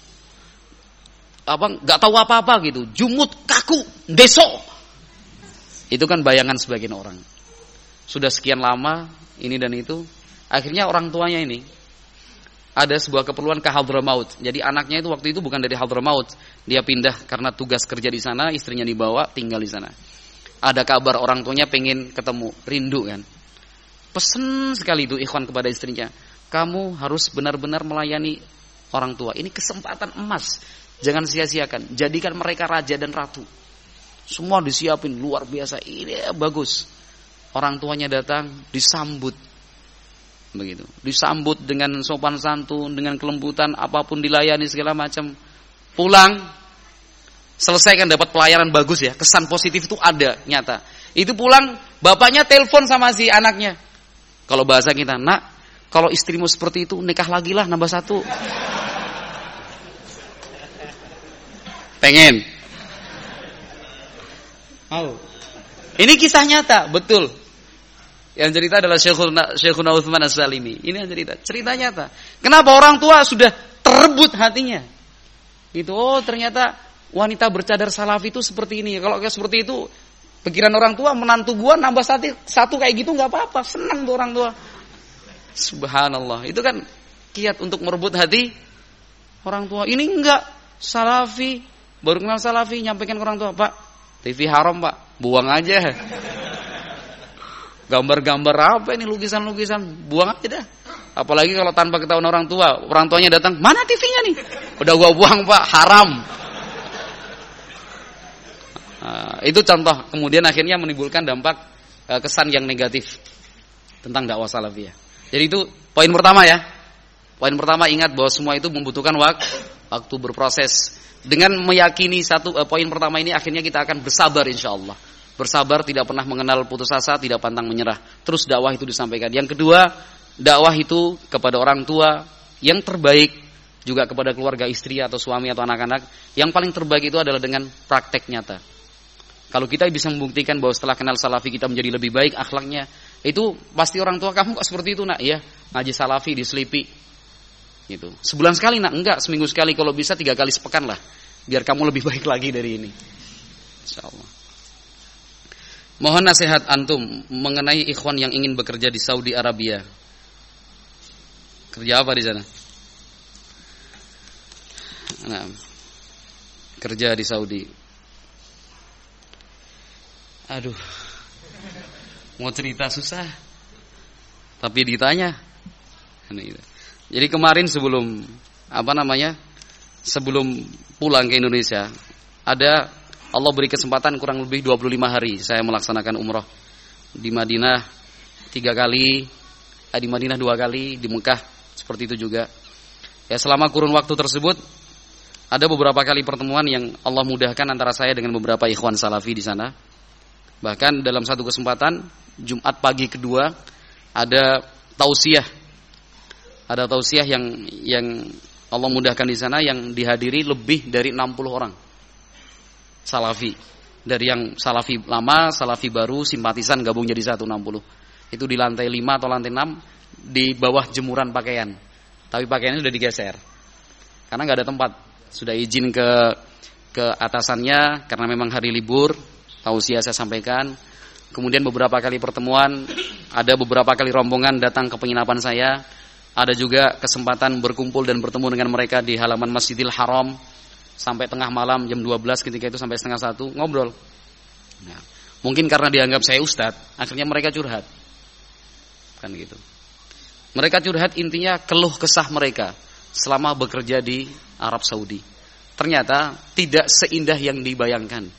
Enggak tahu apa-apa gitu. Jumut, kaku, deso. Itu kan bayangan sebagian orang. Sudah sekian lama ini dan itu. Akhirnya orang tuanya ini ada sebuah keperluan ke Hadramaut. Jadi anaknya itu waktu itu bukan dari Hadramaut. Dia pindah karena tugas kerja di sana, istrinya dibawa, tinggal di sana. Ada kabar orang tuanya pengen ketemu, rindu kan. Pesen sekali itu ikhwan kepada istrinya. Kamu harus benar-benar melayani orang tua. Ini kesempatan emas. Jangan sia-siakan. Jadikan mereka raja dan ratu. Semua disiapin luar biasa. Ini bagus. Orang tuanya datang, disambut. Begitu. Disambut dengan sopan santun, dengan kelembutan, apapun dilayani segala macam. Pulang, selesai kan dapat pelayanan bagus ya. Kesan positif itu ada nyata. Itu pulang, bapaknya telepon sama si anaknya. Kalau bahasa kita, Nak, kalau istrimu seperti itu nikah lagi lah, nambah satu. Pengen? Mau? Ini kisah nyata, betul. Yang cerita adalah Syekhuna Utsman As-Salimi. Ini yang cerita nyata. Kenapa orang tua sudah terebut hatinya? Gitu. Oh, ternyata wanita bercadar salafi itu seperti ini. Kalau kayak seperti itu, pikiran orang tua, menantu gua nambah satu kayak gitu nggak apa-apa. Senang tuh orang tua. Subhanallah. Itu kan kiat untuk merebut hati orang tua. Ini enggak salafi, baru kenal salafi, nyampaikan ke orang tua, Pak, TV haram, Pak, buang aja. Gambar-gambar apa ini, lukisan-lukisan, buang aja dah. Apalagi kalau tanpa ketahuan orang tuanya datang, mana TV-nya nih? Udah gua buang, Pak, haram. Itu contoh, kemudian akhirnya menimbulkan dampak kesan yang negatif tentang dakwah salafiyah. Jadi itu poin pertama ya. Poin pertama, ingat bahwa semua itu membutuhkan waktu berproses. Dengan meyakini poin pertama ini, akhirnya kita akan bersabar insyaallah. Bersabar, tidak pernah mengenal putus asa, tidak pantang menyerah. Terus dakwah itu disampaikan. Yang kedua, dakwah itu kepada orang tua yang terbaik, juga kepada keluarga, istri atau suami atau anak-anak. Yang paling terbaik itu adalah dengan praktek nyata. Kalau kita bisa membuktikan bahwa setelah kenal salafi kita menjadi lebih baik akhlaknya, itu pasti orang tua, kamu kok seperti itu, Nak? Ya, ngaji salafi diselipi. Gitu. Sebulan sekali, Nak? Enggak, seminggu sekali, kalau bisa 3 kali sepekan lah. Biar kamu lebih baik lagi dari ini. Insyaallah. Mohon nasihat antum mengenai ikhwan yang ingin bekerja di Saudi Arabia. Kerja apa di sana? Nah, kerja di Saudi. Aduh, mau cerita susah, tapi ditanya. Jadi kemarin sebelum pulang ke Indonesia, ada Allah beri kesempatan kurang lebih 25 hari saya melaksanakan umrah. Di Madinah 3 kali, di Madinah 2 kali, di Mekah seperti itu juga. Ya, selama kurun waktu tersebut ada beberapa kali pertemuan yang Allah mudahkan antara saya dengan beberapa ikhwan salafi di sana. Bahkan dalam satu kesempatan Jumat pagi kedua ada tausiah. Ada tausiah yang Allah mudahkan di sana yang dihadiri lebih dari 60 orang. Salafi. Dari yang salafi lama, salafi baru, simpatisan gabung jadi 160. Itu di lantai 5 atau lantai 6 di bawah jemuran pakaian. Tapi pakaiannya sudah digeser. Karena enggak ada tempat. Sudah izin ke atasannya karena memang hari libur. Tausiah saya sampaikan. Kemudian beberapa kali pertemuan, ada beberapa kali rombongan datang ke penginapan saya. Ada juga kesempatan berkumpul dan bertemu dengan mereka di halaman Masjidil Haram sampai tengah malam jam 12, ketika itu sampai setengah 1 ngobrol. Nah, mungkin karena dianggap saya ustadz, akhirnya mereka curhat. Kan gitu. Mereka curhat intinya keluh kesah mereka selama bekerja di Arab Saudi. Ternyata tidak seindah yang dibayangkan.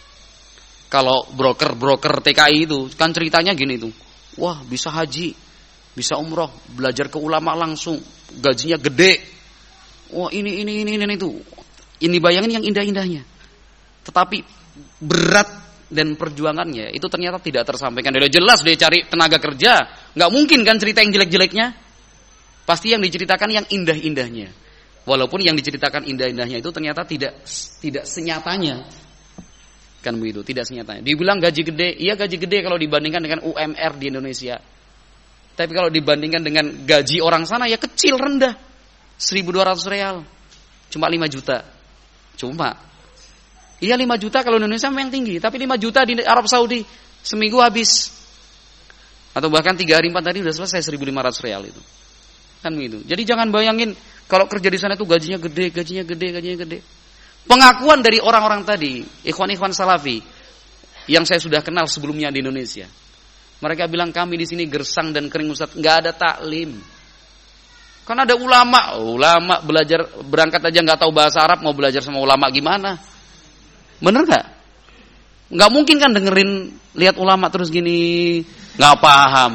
Kalau broker TKI itu kan ceritanya gini tuh. Wah, bisa haji, bisa umroh, belajar ke ulama langsung, gajinya gede. Wah, ini itu. Ini bayangin yang indah-indahnya. Tetapi berat dan perjuangannya itu ternyata tidak tersampaikan. Udah jelas dia cari tenaga kerja, nggak mungkin kan cerita yang jelek-jeleknya. Pasti yang diceritakan yang indah-indahnya. Walaupun yang diceritakan indah-indahnya itu ternyata tidak senyatanya. Kan begitu, tidak senyatanya. Dibilang gaji gede, iya gaji gede kalau dibandingkan dengan UMR di Indonesia. Tapi kalau dibandingkan dengan gaji orang sana ya kecil, rendah. 1.200 real. Cuma 5 juta. Cuma. Iya 5 juta kalau Indonesia memang tinggi. Tapi 5 juta di Arab Saudi seminggu habis. Atau bahkan 3 hari 4 hari sudah selesai 1.500 real itu. Kan begitu. Jadi jangan bayangin kalau kerja di sana itu gajinya gede. Pengakuan dari orang-orang tadi, ikhwan-ikhwan salafi yang saya sudah kenal sebelumnya di Indonesia. Mereka bilang kami di sini gersang dan kering Ustaz, enggak ada taklim. Kan ada ulama belajar berangkat aja enggak tahu bahasa Arab, mau belajar sama ulama gimana? Bener enggak? Enggak mungkin kan dengerin lihat ulama terus gini, enggak paham.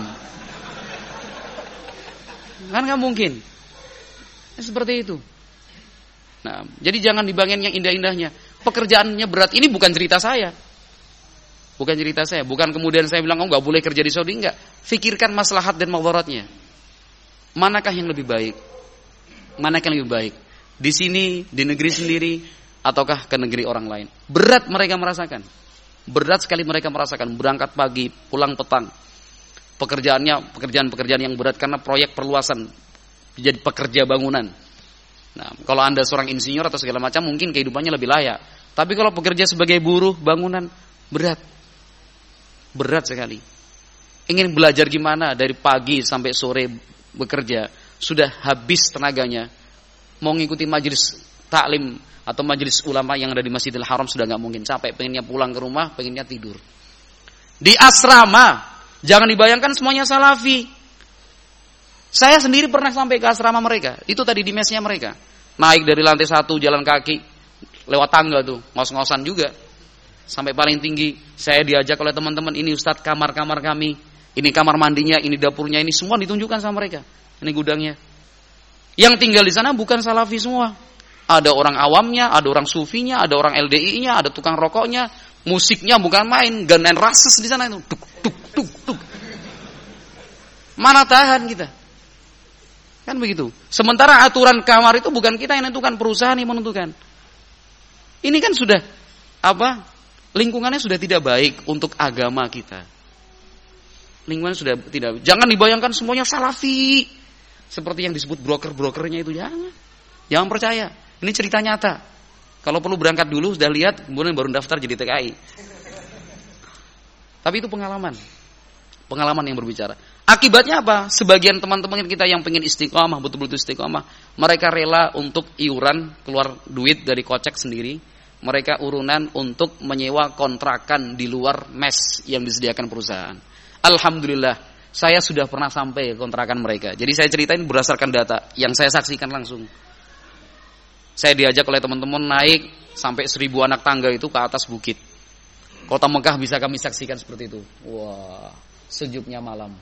Kan enggak mungkin. Seperti itu. Nah, jadi jangan dibayangin yang indah-indahnya. Pekerjaannya berat. Ini bukan cerita saya. Bukan cerita saya. Bukan kemudian saya bilang, nggak boleh kerja di Saudi. Enggak. Fikirkan maslahat dan madaratnya. Manakah yang lebih baik? Manakah yang lebih baik? Di sini, di negeri sendiri, ataukah ke negeri orang lain? Berat mereka merasakan. Berat sekali mereka merasakan. Berangkat pagi, pulang petang. Pekerjaan-pekerjaan yang berat karena proyek perluasan. Jadi pekerja bangunan. Nah, kalau Anda seorang insinyur atau segala macam mungkin kehidupannya lebih layak. Tapi kalau bekerja sebagai buruh bangunan berat. Berat sekali. Ingin belajar gimana dari pagi sampai sore bekerja, sudah habis tenaganya. Mau ngikuti majelis taklim atau majelis ulama yang ada di Masjidil Haram sudah enggak mungkin, capek, pengennya pulang ke rumah, pengennya tidur. Di asrama, jangan dibayangkan semuanya salafi. Saya sendiri pernah sampai ke asrama mereka. Itu tadi di mesnya mereka. Naik dari lantai 1 jalan kaki, lewat tangga tuh, ngos-ngosan juga. Sampai paling tinggi, saya diajak oleh teman-teman, ini Ustadz kamar-kamar kami, ini kamar mandinya, ini dapurnya, ini semua ditunjukkan sama mereka. Ini gudangnya. Yang tinggal di sana bukan salafi semua. Ada orang awamnya, ada orang sufinya, ada orang LDI-nya, ada tukang rokoknya, musiknya bukan main, Guns N' Roses di sana itu. Duk. Mana tahan kita? Kan begitu. Sementara aturan kamar itu bukan kita yang menentukan, perusahaan yang menentukan. Ini kan sudah lingkungannya sudah tidak baik untuk agama kita. Lingkungan sudah tidak. Jangan dibayangkan semuanya salafi. Seperti yang disebut broker-brokernya itu, jangan. Jangan percaya. Ini cerita nyata. Kalau perlu berangkat dulu sudah lihat, kemudian baru daftar jadi TKI. Tapi itu pengalaman yang berbicara. Akibatnya apa? Sebagian teman-teman kita yang pengen istiqomah, betul-betul istiqomah, mereka rela untuk iuran, keluar duit dari kocek sendiri. Mereka urunan untuk menyewa kontrakan di luar mes yang disediakan perusahaan. Alhamdulillah, saya sudah pernah sampai kontrakan mereka. Jadi saya ceritain berdasarkan data yang saya saksikan langsung. Saya diajak oleh teman-teman naik sampai 1000 anak tangga itu ke atas bukit. Kota Mekah bisa kami saksikan seperti itu. Wah, sejuknya malam.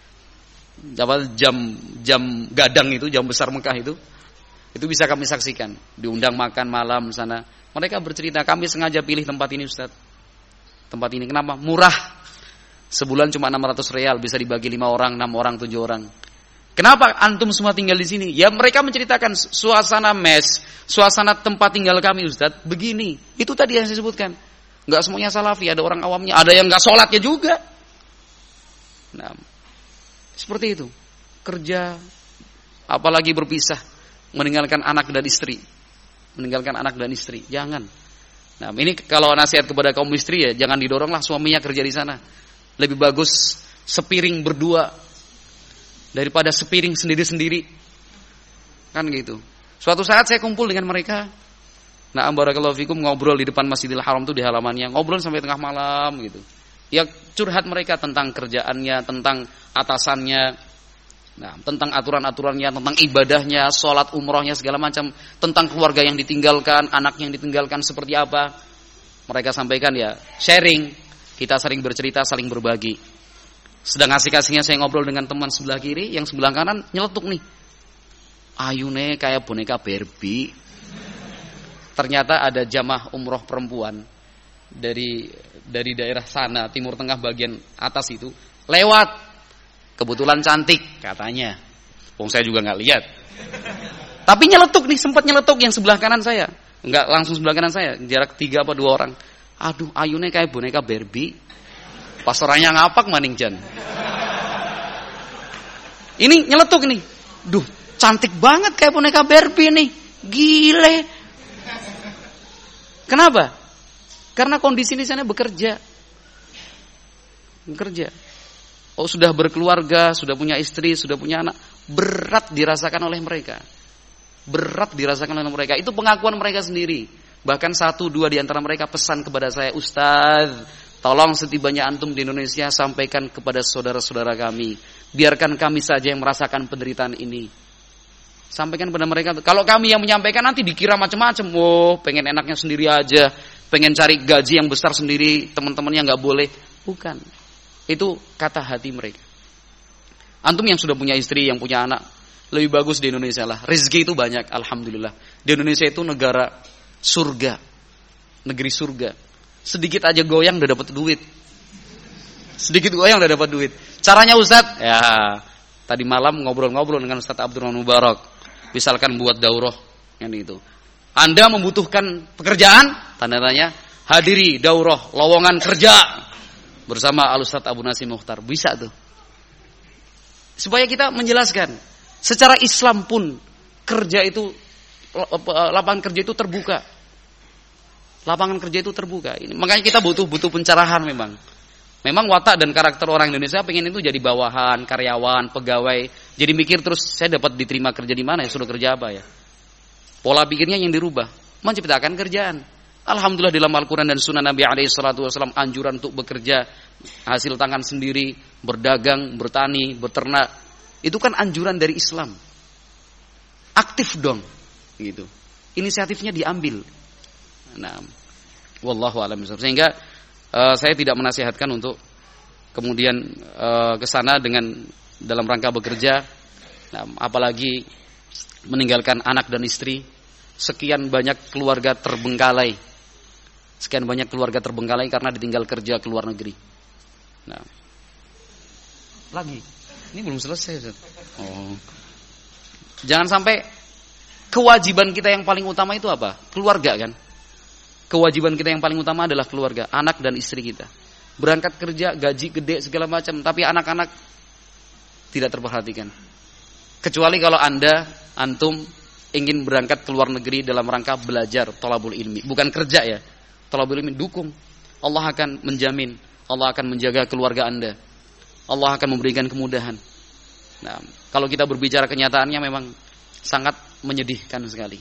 Jam gadang itu, jam besar Mekah itu bisa kami saksikan. Diundang makan malam sana. Mereka bercerita, kami sengaja pilih tempat ini Ustaz. Tempat ini kenapa? Murah. Sebulan cuma 600 rial, bisa dibagi 5 orang, 6 orang, 7 orang. Kenapa antum semua tinggal di sini? Ya mereka menceritakan suasana mes, suasana tempat tinggal kami Ustaz, begini. Itu tadi yang saya sebutkan. Enggak semuanya salafi, ada orang awamnya, ada yang enggak sholatnya juga. Nah, seperti itu. Kerja, apalagi berpisah, meninggalkan anak dan istri. Meninggalkan anak dan istri, jangan. Nah, ini kalau nasihat kepada kaum istri ya, jangan didoronglah suaminya kerja di sana. Lebih bagus sepiring berdua daripada sepiring sendiri-sendiri. Kan gitu. Suatu saat saya kumpul dengan mereka. Nah, barakallahu fikum, ngobrol di depan Masjidil Haram tuh di halamannya, ngobrol sampai tengah malam gitu. Ya curhat mereka tentang kerjaannya, tentang atasannya, nah, tentang aturan-aturannya, tentang ibadahnya, sholat umrohnya segala macam, tentang keluarga yang ditinggalkan, anak yang ditinggalkan seperti apa. Mereka sampaikan ya, sharing, kita sering bercerita, saling berbagi. Sedang asik-asiknya saya ngobrol dengan teman sebelah kiri, yang sebelah kanan nyeletuk nih. Ayune kayak boneka Barbie. Ternyata ada jamaah umroh perempuan dari daerah sana, timur tengah bagian atas itu, lewat. Kebetulan cantik katanya. Wong saya juga nggak lihat. Tapi nyeletuk nih, sempat nyeletuk yang sebelah kanan saya. Enggak langsung sebelah kanan saya, jarak 3 apa 2 orang. Aduh, ayune kayak boneka Barbie. Pas orangnya ngapak maning jan. Ini nyeletuk nih. Duh, cantik banget kayak boneka Barbie nih. Gile. Kenapa? Karena kondisi di sana bekerja. Oh, sudah berkeluarga, sudah punya istri, sudah punya anak. Berat dirasakan oleh mereka. Itu pengakuan mereka sendiri. Bahkan 1-2 di antara mereka pesan kepada saya, Ustaz, tolong setibanya antum di Indonesia sampaikan kepada saudara-saudara kami. Biarkan kami saja yang merasakan penderitaan ini. Sampaikan kepada mereka. Kalau kami yang menyampaikan nanti dikira macam-macam. Oh, pengen enaknya sendiri aja. Pengen cari gaji yang besar sendiri. Teman-temannya nggak boleh. Bukan. Itu kata hati mereka. Antum yang sudah punya istri, yang punya anak, lebih bagus di Indonesia lah. Rezeki itu banyak, alhamdulillah. Di Indonesia itu negara surga. Negeri surga. Sedikit aja goyang udah dapat duit. Caranya Ustaz? Ya, tadi malam ngobrol-ngobrol dengan Ustaz Abdurrahman Mubarak. Misalkan buat daurah yang itu. Anda membutuhkan pekerjaan? Tanda tanya. Hadiri daurah lowongan kerja bersama Al-Ustaz Abu Nasim Mukhtar. Bisa tuh. Supaya kita menjelaskan. Secara Islam pun kerja itu, lapangan kerja itu terbuka. Makanya kita butuh pencerahan memang. Memang watak dan karakter orang Indonesia pengen itu jadi bawahan, karyawan, pegawai. Jadi mikir terus, saya dapat diterima kerja di mana ya, suruh kerja apa ya. Pola pikirnya yang dirubah, menciptakan kerjaan. Alhamdulillah dalam Al-Quran dan Sunnah Nabi SAW anjuran untuk bekerja, hasil tangan sendiri, berdagang, bertani, beternak. Itu kan anjuran dari Islam. Aktif dong, gitu. Inisiatifnya diambil. Nah, wallahu a'lam bishawab. Sehingga saya tidak menasihatkan untuk kemudian ke sana dengan dalam rangka bekerja, nah, apalagi meninggalkan anak dan istri. Sekian banyak keluarga terbengkalai karena ditinggal kerja ke luar negeri. Nah, lagi ini belum selesai Ustaz. Oh, jangan sampai kewajiban kita yang paling utama itu apa? Keluarga kan? Kewajiban kita yang paling utama adalah keluarga, anak dan istri kita. Berangkat kerja, gaji gede segala macam, tapi anak-anak tidak terperhatikan. Kecuali kalau antum ingin berangkat ke luar negeri dalam rangka belajar, thalabul ilmi, bukan kerja ya. Thalabul ilmi dukung. Allah akan menjamin, Allah akan menjaga keluarga Anda. Allah akan memberikan kemudahan. Nah, kalau kita berbicara kenyataannya memang sangat menyedihkan sekali.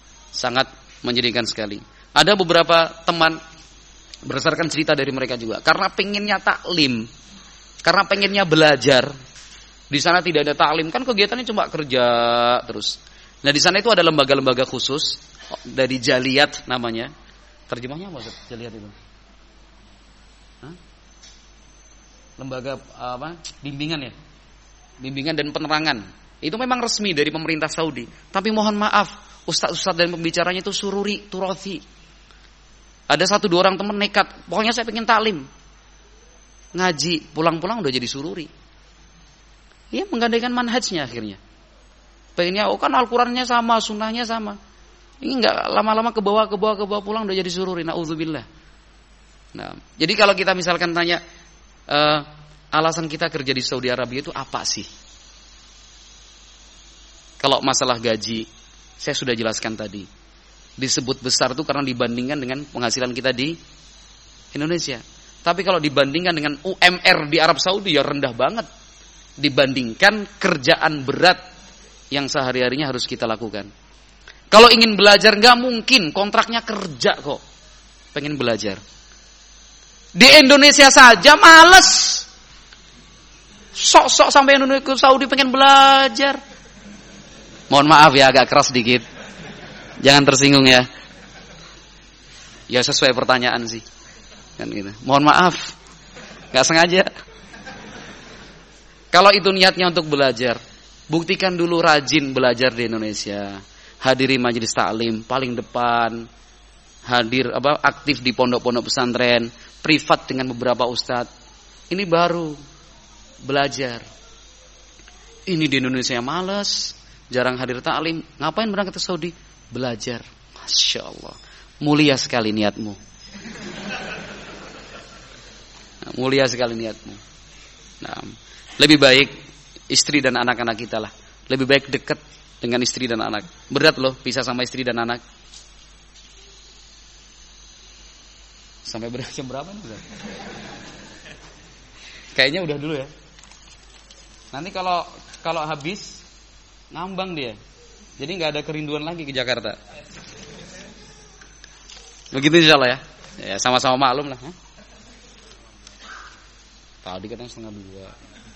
Ada beberapa teman, berdasarkan cerita dari mereka juga, karena pengennya taklim, karena pengennya belajar, di sana tidak ada taklim, kan kegiatannya cuma kerja terus. Nah, di sana itu ada lembaga-lembaga khusus dari Jaliyat namanya. Terjemahnya apa Jaliyat itu? Hah? Lembaga apa? Bimbingan ya. Bimbingan dan penerangan. Itu memang resmi dari pemerintah Saudi. Tapi mohon maaf, ustaz-ustaz dan pembicaranya itu sururi, turafi. Ada 1-2 orang teman nekat, pokoknya saya pengen taklim. Ngaji, pulang-pulang udah jadi sururi. Iya, menggadaikan manhajnya akhirnya. Pengennya, kan Al-Qurannya sama, sunnahnya sama. Ini enggak lama-lama ke bawah pulang udah jadi sururi. Na'udzubillah. Nah, jadi kalau kita misalkan tanya alasan kita kerja di Saudi Arabia itu apa sih? Kalau masalah gaji, saya sudah jelaskan tadi. Disebut besar itu karena dibandingkan dengan penghasilan kita di Indonesia. Tapi kalau dibandingkan dengan UMR di Arab Saudi ya rendah banget. Dibandingkan kerjaan berat yang sehari-harinya harus kita lakukan. Kalau ingin belajar nggak mungkin, kontraknya kerja kok. Pengen belajar. Di Indonesia saja males. Sok-sok sampai Indonesia Saudi pengen belajar. Mohon maaf ya agak keras dikit. Jangan tersinggung ya. Ya sesuai pertanyaan sih. Kan gitu. Mohon maaf. Enggak sengaja. Kalau itu niatnya untuk belajar, buktikan dulu rajin belajar di Indonesia. Hadiri majelis taklim paling depan. Aktif di pondok-pondok pesantren, privat dengan beberapa ustadz. Ini baru belajar. Ini di Indonesia malas, jarang hadir taklim. Ngapain berangkat ke Saudi? Belajar. Masya Allah. Mulia sekali niatmu. Mulia sekali niatmu. Nah, lebih baik istri dan anak-anak kita lah. Lebih baik dekat dengan istri dan anak. Berat loh pisah sama istri dan anak. Sampai jam berapa nih? Kayaknya udah dulu ya. Nanti kalau habis ngambang dia. Jadi nggak ada kerinduan lagi ke Jakarta. Begitu insyaallah ya. Ya sama-sama maklum lah. Tadi katanya 1:30.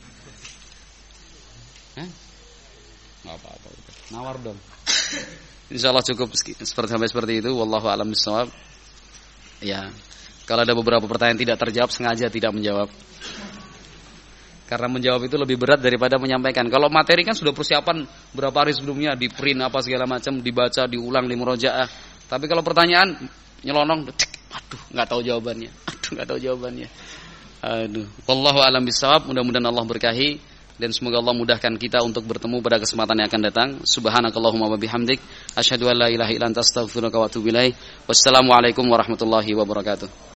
Nggak apa-apa. Nawar dong. Insyaallah cukup sampai seperti itu. Wallahu a'lam bishawab. Ya. Kalau ada beberapa pertanyaan tidak terjawab, sengaja tidak menjawab. Karena menjawab itu lebih berat daripada menyampaikan. Kalau materi kan sudah persiapan berapa hari sebelumnya, di print apa segala macam, dibaca, diulang, di murojaah. Tapi kalau pertanyaan nyelonong, aduh, nggak tahu jawabannya. Aduh, wallahu a'lam bishawab. Mudah-mudahan Allah berkahi dan semoga Allah mudahkan kita untuk bertemu pada kesempatan yang akan datang. Subhanakallahumma wa bihamdik, asyhadu an la ilaha illa anta astaghfiruka wa atubu ilaik. Wassalamualaikum warahmatullahi wabarakatuh.